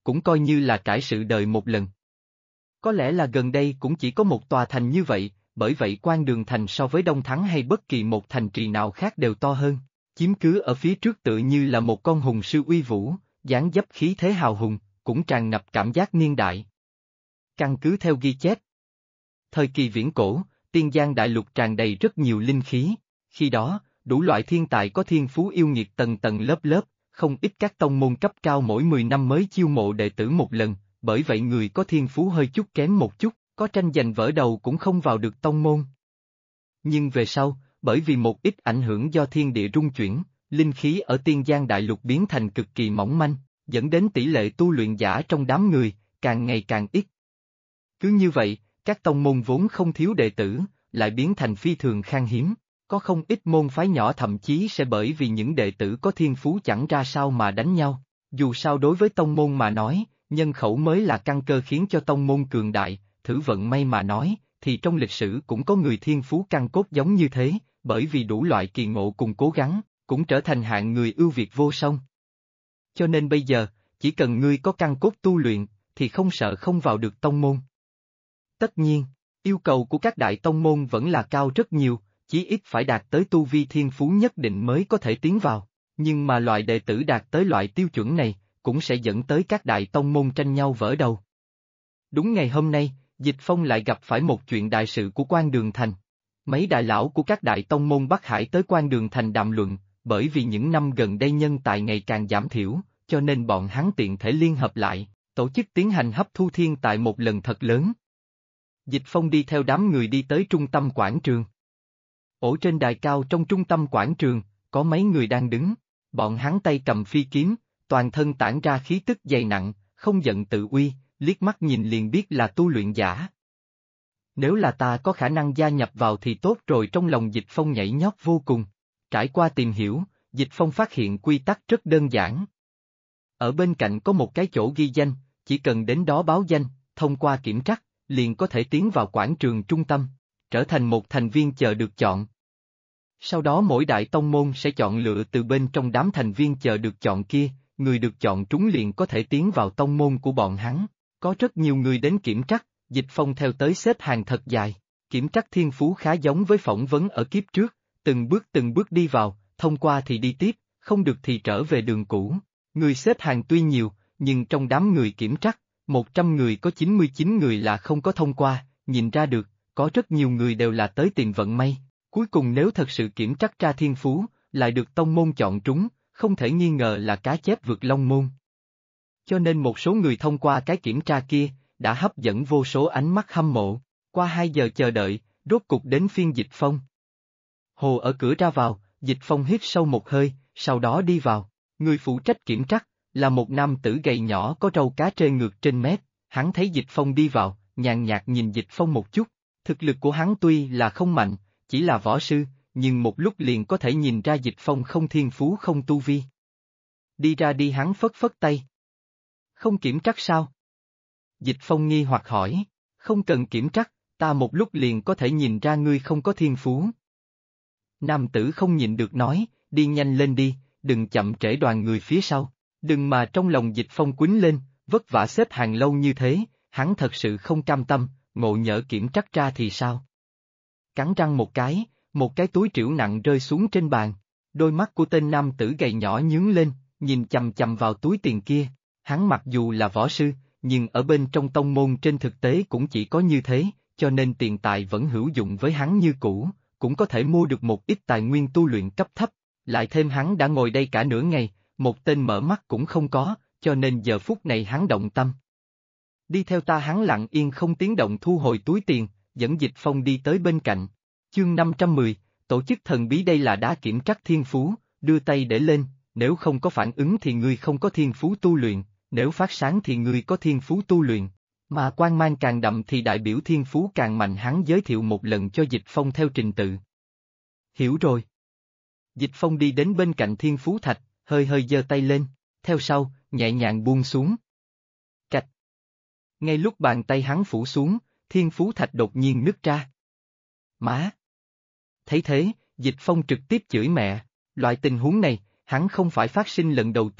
cũng coi như là trải sự đời một lần. Có lẽ là gần đây cũng chỉ có một tòa thành như vậy, bởi vậy quan đường thành so với Đông Thắng hay bất kỳ một thành trì nào khác đều to hơn, chiếm cứ ở phía trước tự như là một con hùng sư uy vũ, dáng dấp khí thế hào hùng, cũng tràn ngập cảm giác niên đại. Căn cứ theo ghi chép, thời kỳ viễn cổ, Tiên Giang đại lục tràn đầy rất nhiều linh khí, khi đó, đủ loại thiên tài có thiên phú yêu nghiệt tầng tầng lớp lớp, không ít các tông môn cấp cao mỗi 10 năm mới chiêu mộ đệ tử một lần, bởi vậy người có thiên phú hơi chút kém một chút, có tranh giành vỡ đầu cũng không vào được tông môn. Nhưng về sau, bởi vì một ít ảnh hưởng do thiên địa rung chuyển, linh khí ở Tiên Giang đại lục biến thành cực kỳ mỏng manh, dẫn đến tỷ lệ tu luyện giả trong đám người, càng ngày càng ít. Cứ như vậy, các tông môn vốn không thiếu đệ tử, lại biến thành phi thường khan hiếm, có không ít môn phái nhỏ thậm chí sẽ bởi vì những đệ tử có thiên phú chẳng ra sao mà đánh nhau. Dù sao đối với tông môn mà nói, nhân khẩu mới là căn cơ khiến cho tông môn cường đại, thử vận may mà nói, thì trong lịch sử cũng có người thiên phú căn cốt giống như thế, bởi vì đủ loại kỳ ngộ cùng cố gắng, cũng trở thành hạng người ưu việt vô song. Cho nên bây giờ, chỉ cần ngươi có căn cốt tu luyện, thì không sợ không vào được tông môn. Tất nhiên, yêu cầu của các đại tông môn vẫn là cao rất nhiều, chí ít phải đạt tới tu vi thiên phú nhất định mới có thể tiến vào, nhưng mà loại đệ tử đạt tới loại tiêu chuẩn này, cũng sẽ dẫn tới các đại tông môn tranh nhau vỡ đầu. Đúng ngày hôm nay, Dịch Phong lại gặp phải một chuyện đại sự của Quan Đường Thành. Mấy đại lão của các đại tông môn Bắc Hải tới Quan Đường Thành đàm luận, bởi vì những năm gần đây nhân tài ngày càng giảm thiểu, cho nên bọn hắn tiện thể liên hợp lại, tổ chức tiến hành hấp thu thiên tài một lần thật lớn. Dịch Phong đi theo đám người đi tới trung tâm quảng trường. Ở trên đài cao trong trung tâm quảng trường, có mấy người đang đứng, bọn hắn tay cầm phi kiếm, toàn thân tản ra khí tức dày nặng, không giận tự uy, liếc mắt nhìn liền biết là tu luyện giả. Nếu là ta có khả năng gia nhập vào thì tốt rồi, trong lòng Dịch Phong nhảy nhót vô cùng. Trải qua tìm hiểu, Dịch Phong phát hiện quy tắc rất đơn giản. Ở bên cạnh có một cái chỗ ghi danh, chỉ cần đến đó báo danh, thông qua kiểm trắc, liền có thể tiến vào quảng trường trung tâm, trở thành một thành viên chờ được chọn. Sau đó mỗi đại tông môn sẽ chọn lựa từ bên trong đám thành viên chờ được chọn kia, người được chọn trúng liền có thể tiến vào tông môn của bọn hắn. Có rất nhiều người đến kiểm trắc, Dịch Phong theo tới xếp hàng thật dài. Kiểm trắc thiên phú khá giống với phỏng vấn ở kiếp trước, từng bước đi vào, thông qua thì đi tiếp, không được thì trở về đường cũ. Người xếp hàng tuy nhiều, nhưng trong đám người kiểm trắc, 100 người có 99 người là không có thông qua, nhìn ra được, có rất nhiều người đều là tới tìm vận may. Cuối cùng nếu thật sự kiểm trắc ra thiên phú, lại được tông môn chọn trúng, không thể nghi ngờ là cá chép vượt long môn. Cho nên một số người thông qua cái kiểm tra kia, đã hấp dẫn vô số ánh mắt hâm mộ. Qua 2 giờ chờ đợi, rốt cục đến phiên Dịch Phong. Hồ ở cửa ra vào, Dịch Phong hít sâu một hơi, sau đó đi vào. Người phụ trách kiểm trắc, là một nam tử gầy nhỏ có râu cá trê ngược trên mép, hắn thấy Dịch Phong đi vào, nhàn nhạt nhìn Dịch Phong một chút. Thực lực của hắn tuy là không mạnh, chỉ là võ sư, nhưng một lúc liền có thể nhìn ra Dịch Phong không thiên phú không tu vi. Đi ra đi, hắn phất phất tay. Không kiểm trắc sao? Dịch Phong nghi hoặc hỏi, không cần kiểm trắc, ta một lúc liền có thể nhìn ra ngươi không có thiên phú. Nam tử không nhịn được nói, đi nhanh lên đi, đừng chậm trễ đoàn người phía sau, đừng mà trong lòng Dịch Phong quýnh lên, vất vả xếp hàng lâu như thế, hắn thật sự không cam tâm, ngộ nhỡ kiểm trắc ra thì sao? Cắn răng một cái túi trĩu nặng rơi xuống trên bàn, đôi mắt của tên nam tử gầy nhỏ nhướng lên, nhìn chằm chằm vào túi tiền kia, hắn mặc dù là võ sư, nhưng ở bên trong tông môn trên thực tế cũng chỉ có như thế, cho nên tiền tài vẫn hữu dụng với hắn như cũ, cũng có thể mua được một ít tài nguyên tu luyện cấp thấp, lại thêm hắn đã ngồi đây cả nửa ngày, một tên mở mắt cũng không có, cho nên giờ phút này hắn động tâm. Đi theo ta, hắn lặng yên không tiếng động thu hồi túi tiền, dẫn Dịch Phong đi tới bên cạnh. Chương 510, tổ chức thần bí, đây là đá kiểm trắc thiên phú, đưa tay để lên, nếu không có phản ứng thì ngươi không có thiên phú tu luyện, nếu phát sáng thì ngươi có thiên phú tu luyện, mà quang mang càng đậm thì đại biểu thiên phú càng mạnh, hắn giới thiệu một lần cho Dịch Phong theo trình tự. Hiểu rồi. Dịch Phong đi đến bên cạnh thiên phú thạch, hơi giơ tay lên, theo sau, nhẹ nhàng buông xuống. Cạch. Ngay lúc bàn tay hắn phủ xuống, thiên phú thạch đột nhiên nứt ra. Má! Thấy thế, Dịch Phong trực tiếp chửi mẹ, loại tình huống này, hắn không phải phát sinh lần đầu tiên,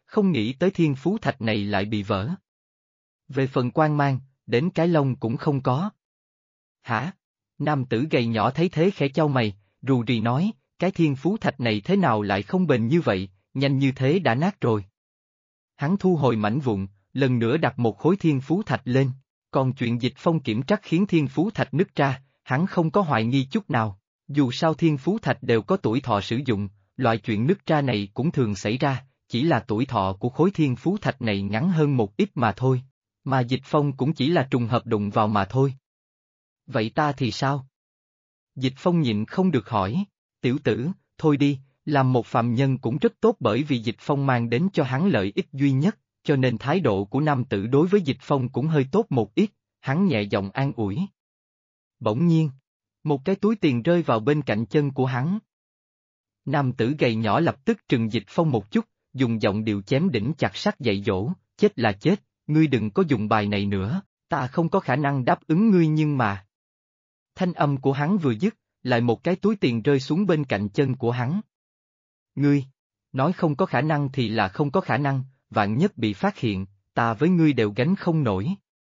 không nghĩ tới thiên phú thạch này lại bị vỡ. Về phần quan mang, đến cái lông cũng không có. Hả? Nam tử gầy nhỏ thấy thế khẽ chau mày, rù rì nói, cái thiên phú thạch này thế nào lại không bền như vậy, nhanh như thế đã nát rồi. Hắn thu hồi mảnh vụn, lần nữa đặt một khối thiên phú thạch lên, còn chuyện Dịch Phong kiểm trắc khiến thiên phú thạch nứt ra, hắn không có hoài nghi chút nào, dù sao thiên phú thạch đều có tuổi thọ sử dụng, loại chuyện nứt ra này cũng thường xảy ra, chỉ là tuổi thọ của khối thiên phú thạch này ngắn hơn một ít mà thôi, mà Dịch Phong cũng chỉ là trùng hợp đụng vào mà thôi. Vậy ta thì sao? Dịch Phong nhịn không được hỏi, tiểu tử, thôi đi, làm một phàm nhân cũng rất tốt bởi vì Dịch Phong mang đến cho hắn lợi ích duy nhất, cho nên thái độ của nam tử đối với Dịch Phong cũng hơi tốt một ít, hắn nhẹ giọng an ủi. Bỗng nhiên, một cái túi tiền rơi vào bên cạnh chân của hắn. Nam tử gầy nhỏ lập tức trừng Dịch Phong một chút, dùng giọng điệu chém đỉnh chặt sắt dạy dỗ, chết là chết, ngươi đừng có dùng bài này nữa, ta không có khả năng đáp ứng ngươi nhưng mà. Thanh âm của hắn vừa dứt, lại một cái túi tiền rơi xuống bên cạnh chân của hắn. Ngươi, nói không có khả năng thì là không có khả năng, vạn nhất bị phát hiện, ta với ngươi đều gánh không nổi.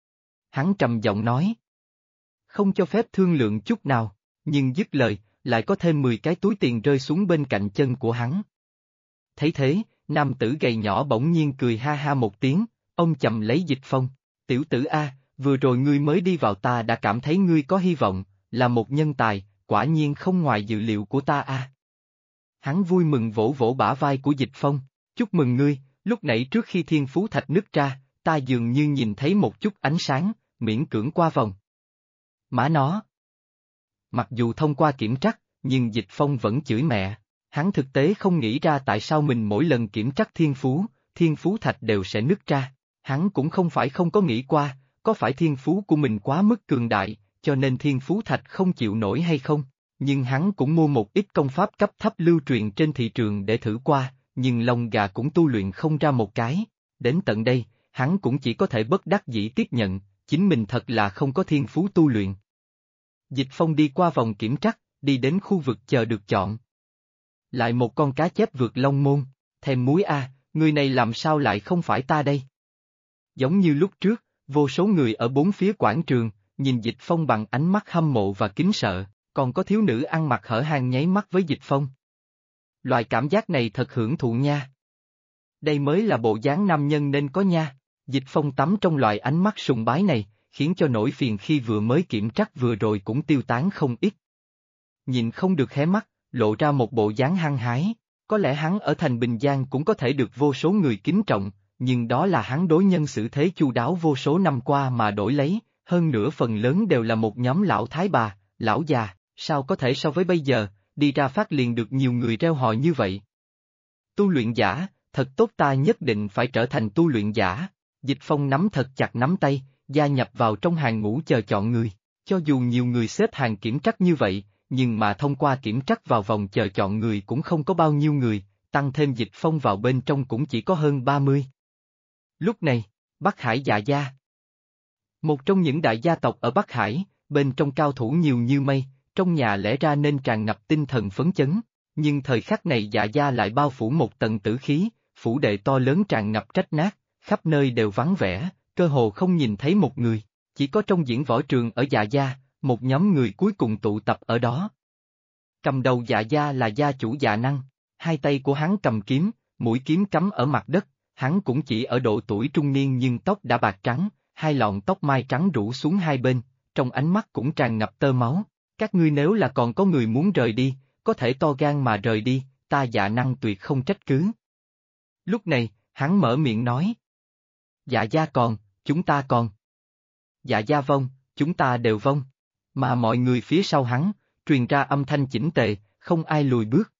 Hắn trầm giọng nói. Không cho phép thương lượng chút nào, nhưng dứt lời, lại có thêm 10 cái túi tiền rơi xuống bên cạnh chân của hắn. Thấy thế, nam tử gầy nhỏ bỗng nhiên cười ha ha một tiếng, ông chầm lấy Dịch Phong, tiểu tử A, vừa rồi ngươi mới đi vào ta đã cảm thấy ngươi có hy vọng, là một nhân tài, quả nhiên không ngoài dự liệu của ta A. Hắn vui mừng vỗ vỗ bả vai của Dịch Phong, chúc mừng ngươi, lúc nãy trước khi thiên phú thạch nứt ra, ta dường như nhìn thấy một chút ánh sáng, miễn cưỡng qua vòng. Má nó. Mặc dù thông qua kiểm trắc, nhưng Dịch Phong vẫn chửi mẹ, hắn thực tế không nghĩ ra tại sao mình mỗi lần kiểm trắc thiên phú thạch đều sẽ nứt ra, hắn cũng không phải không có nghĩ qua, có phải thiên phú của mình quá mức cường đại, cho nên thiên phú thạch không chịu nổi hay không, nhưng hắn cũng mua một ít công pháp cấp thấp lưu truyền trên thị trường để thử qua, nhưng lông gà cũng tu luyện không ra một cái, đến tận đây, hắn cũng chỉ có thể bất đắc dĩ tiếp nhận, chính mình thật là không có thiên phú tu luyện. Dịch Phong đi qua vòng kiểm trắc, đi đến khu vực chờ được chọn. Lại một con cá chép vượt long môn, thèm muối a, người này làm sao lại không phải ta đây? Giống như lúc trước, vô số người ở bốn phía quảng trường, nhìn Dịch Phong bằng ánh mắt hâm mộ và kính sợ, còn có thiếu nữ ăn mặc hở hang nháy mắt với Dịch Phong. Loại cảm giác này thật hưởng thụ nha. Đây mới là bộ dáng nam nhân nên có nha. Dịch Phong tắm trong loại ánh mắt sùng bái này, khiến cho nỗi phiền khi vừa mới kiểm trắc vừa rồi cũng tiêu tán không ít. Nhìn không được hé mắt, lộ ra một bộ dáng hăng hái, có lẽ hắn ở thành Bình Giang cũng có thể được vô số người kính trọng, nhưng đó là hắn đối nhân xử thế chu đáo vô số năm qua mà đổi lấy, hơn nữa phần lớn đều là một nhóm lão thái bà, lão già, sao có thể so với bây giờ, đi ra phát liền được nhiều người reo hò như vậy. Tu luyện giả, thật tốt ta nhất định phải trở thành tu luyện giả. Dịch Phong nắm thật chặt nắm tay, gia nhập vào trong hàng ngũ chờ chọn người, cho dù nhiều người xếp hàng kiểm trắc như vậy, nhưng mà thông qua kiểm trắc vào vòng chờ chọn người cũng không có bao nhiêu người, tăng thêm Dịch Phong vào bên trong cũng chỉ có hơn 30. Lúc này, Bắc Hải Dạ Gia. Một trong những đại gia tộc ở Bắc Hải, bên trong cao thủ nhiều như mây, trong nhà lẽ ra nên tràn ngập tinh thần phấn chấn, nhưng thời khắc này Dạ Gia lại bao phủ một tầng tử khí, phủ đệ to lớn tràn ngập trách nát, khắp nơi đều vắng vẻ, cơ hồ không nhìn thấy một người, chỉ có trong diễn võ trường ở Dạ Gia, một nhóm người cuối cùng tụ tập ở đó. Cầm đầu Dạ Gia là gia chủ Dạ Năng, hai tay của hắn cầm kiếm, mũi kiếm cắm ở mặt đất, hắn cũng chỉ ở độ tuổi trung niên nhưng tóc đã bạc trắng, hai lọn tóc mai trắng rủ xuống hai bên, trong ánh mắt cũng tràn ngập tơ máu. Các ngươi nếu là còn có người muốn rời đi, có thể to gan mà rời đi, ta Dạ Năng tuyệt không trách cứ. Lúc này, hắn mở miệng nói. Dạ Gia còn, chúng ta còn. Dạ Gia vong, chúng ta đều vong. Mà mọi người phía sau hắn, truyền ra âm thanh chỉnh tề, không ai lùi bước.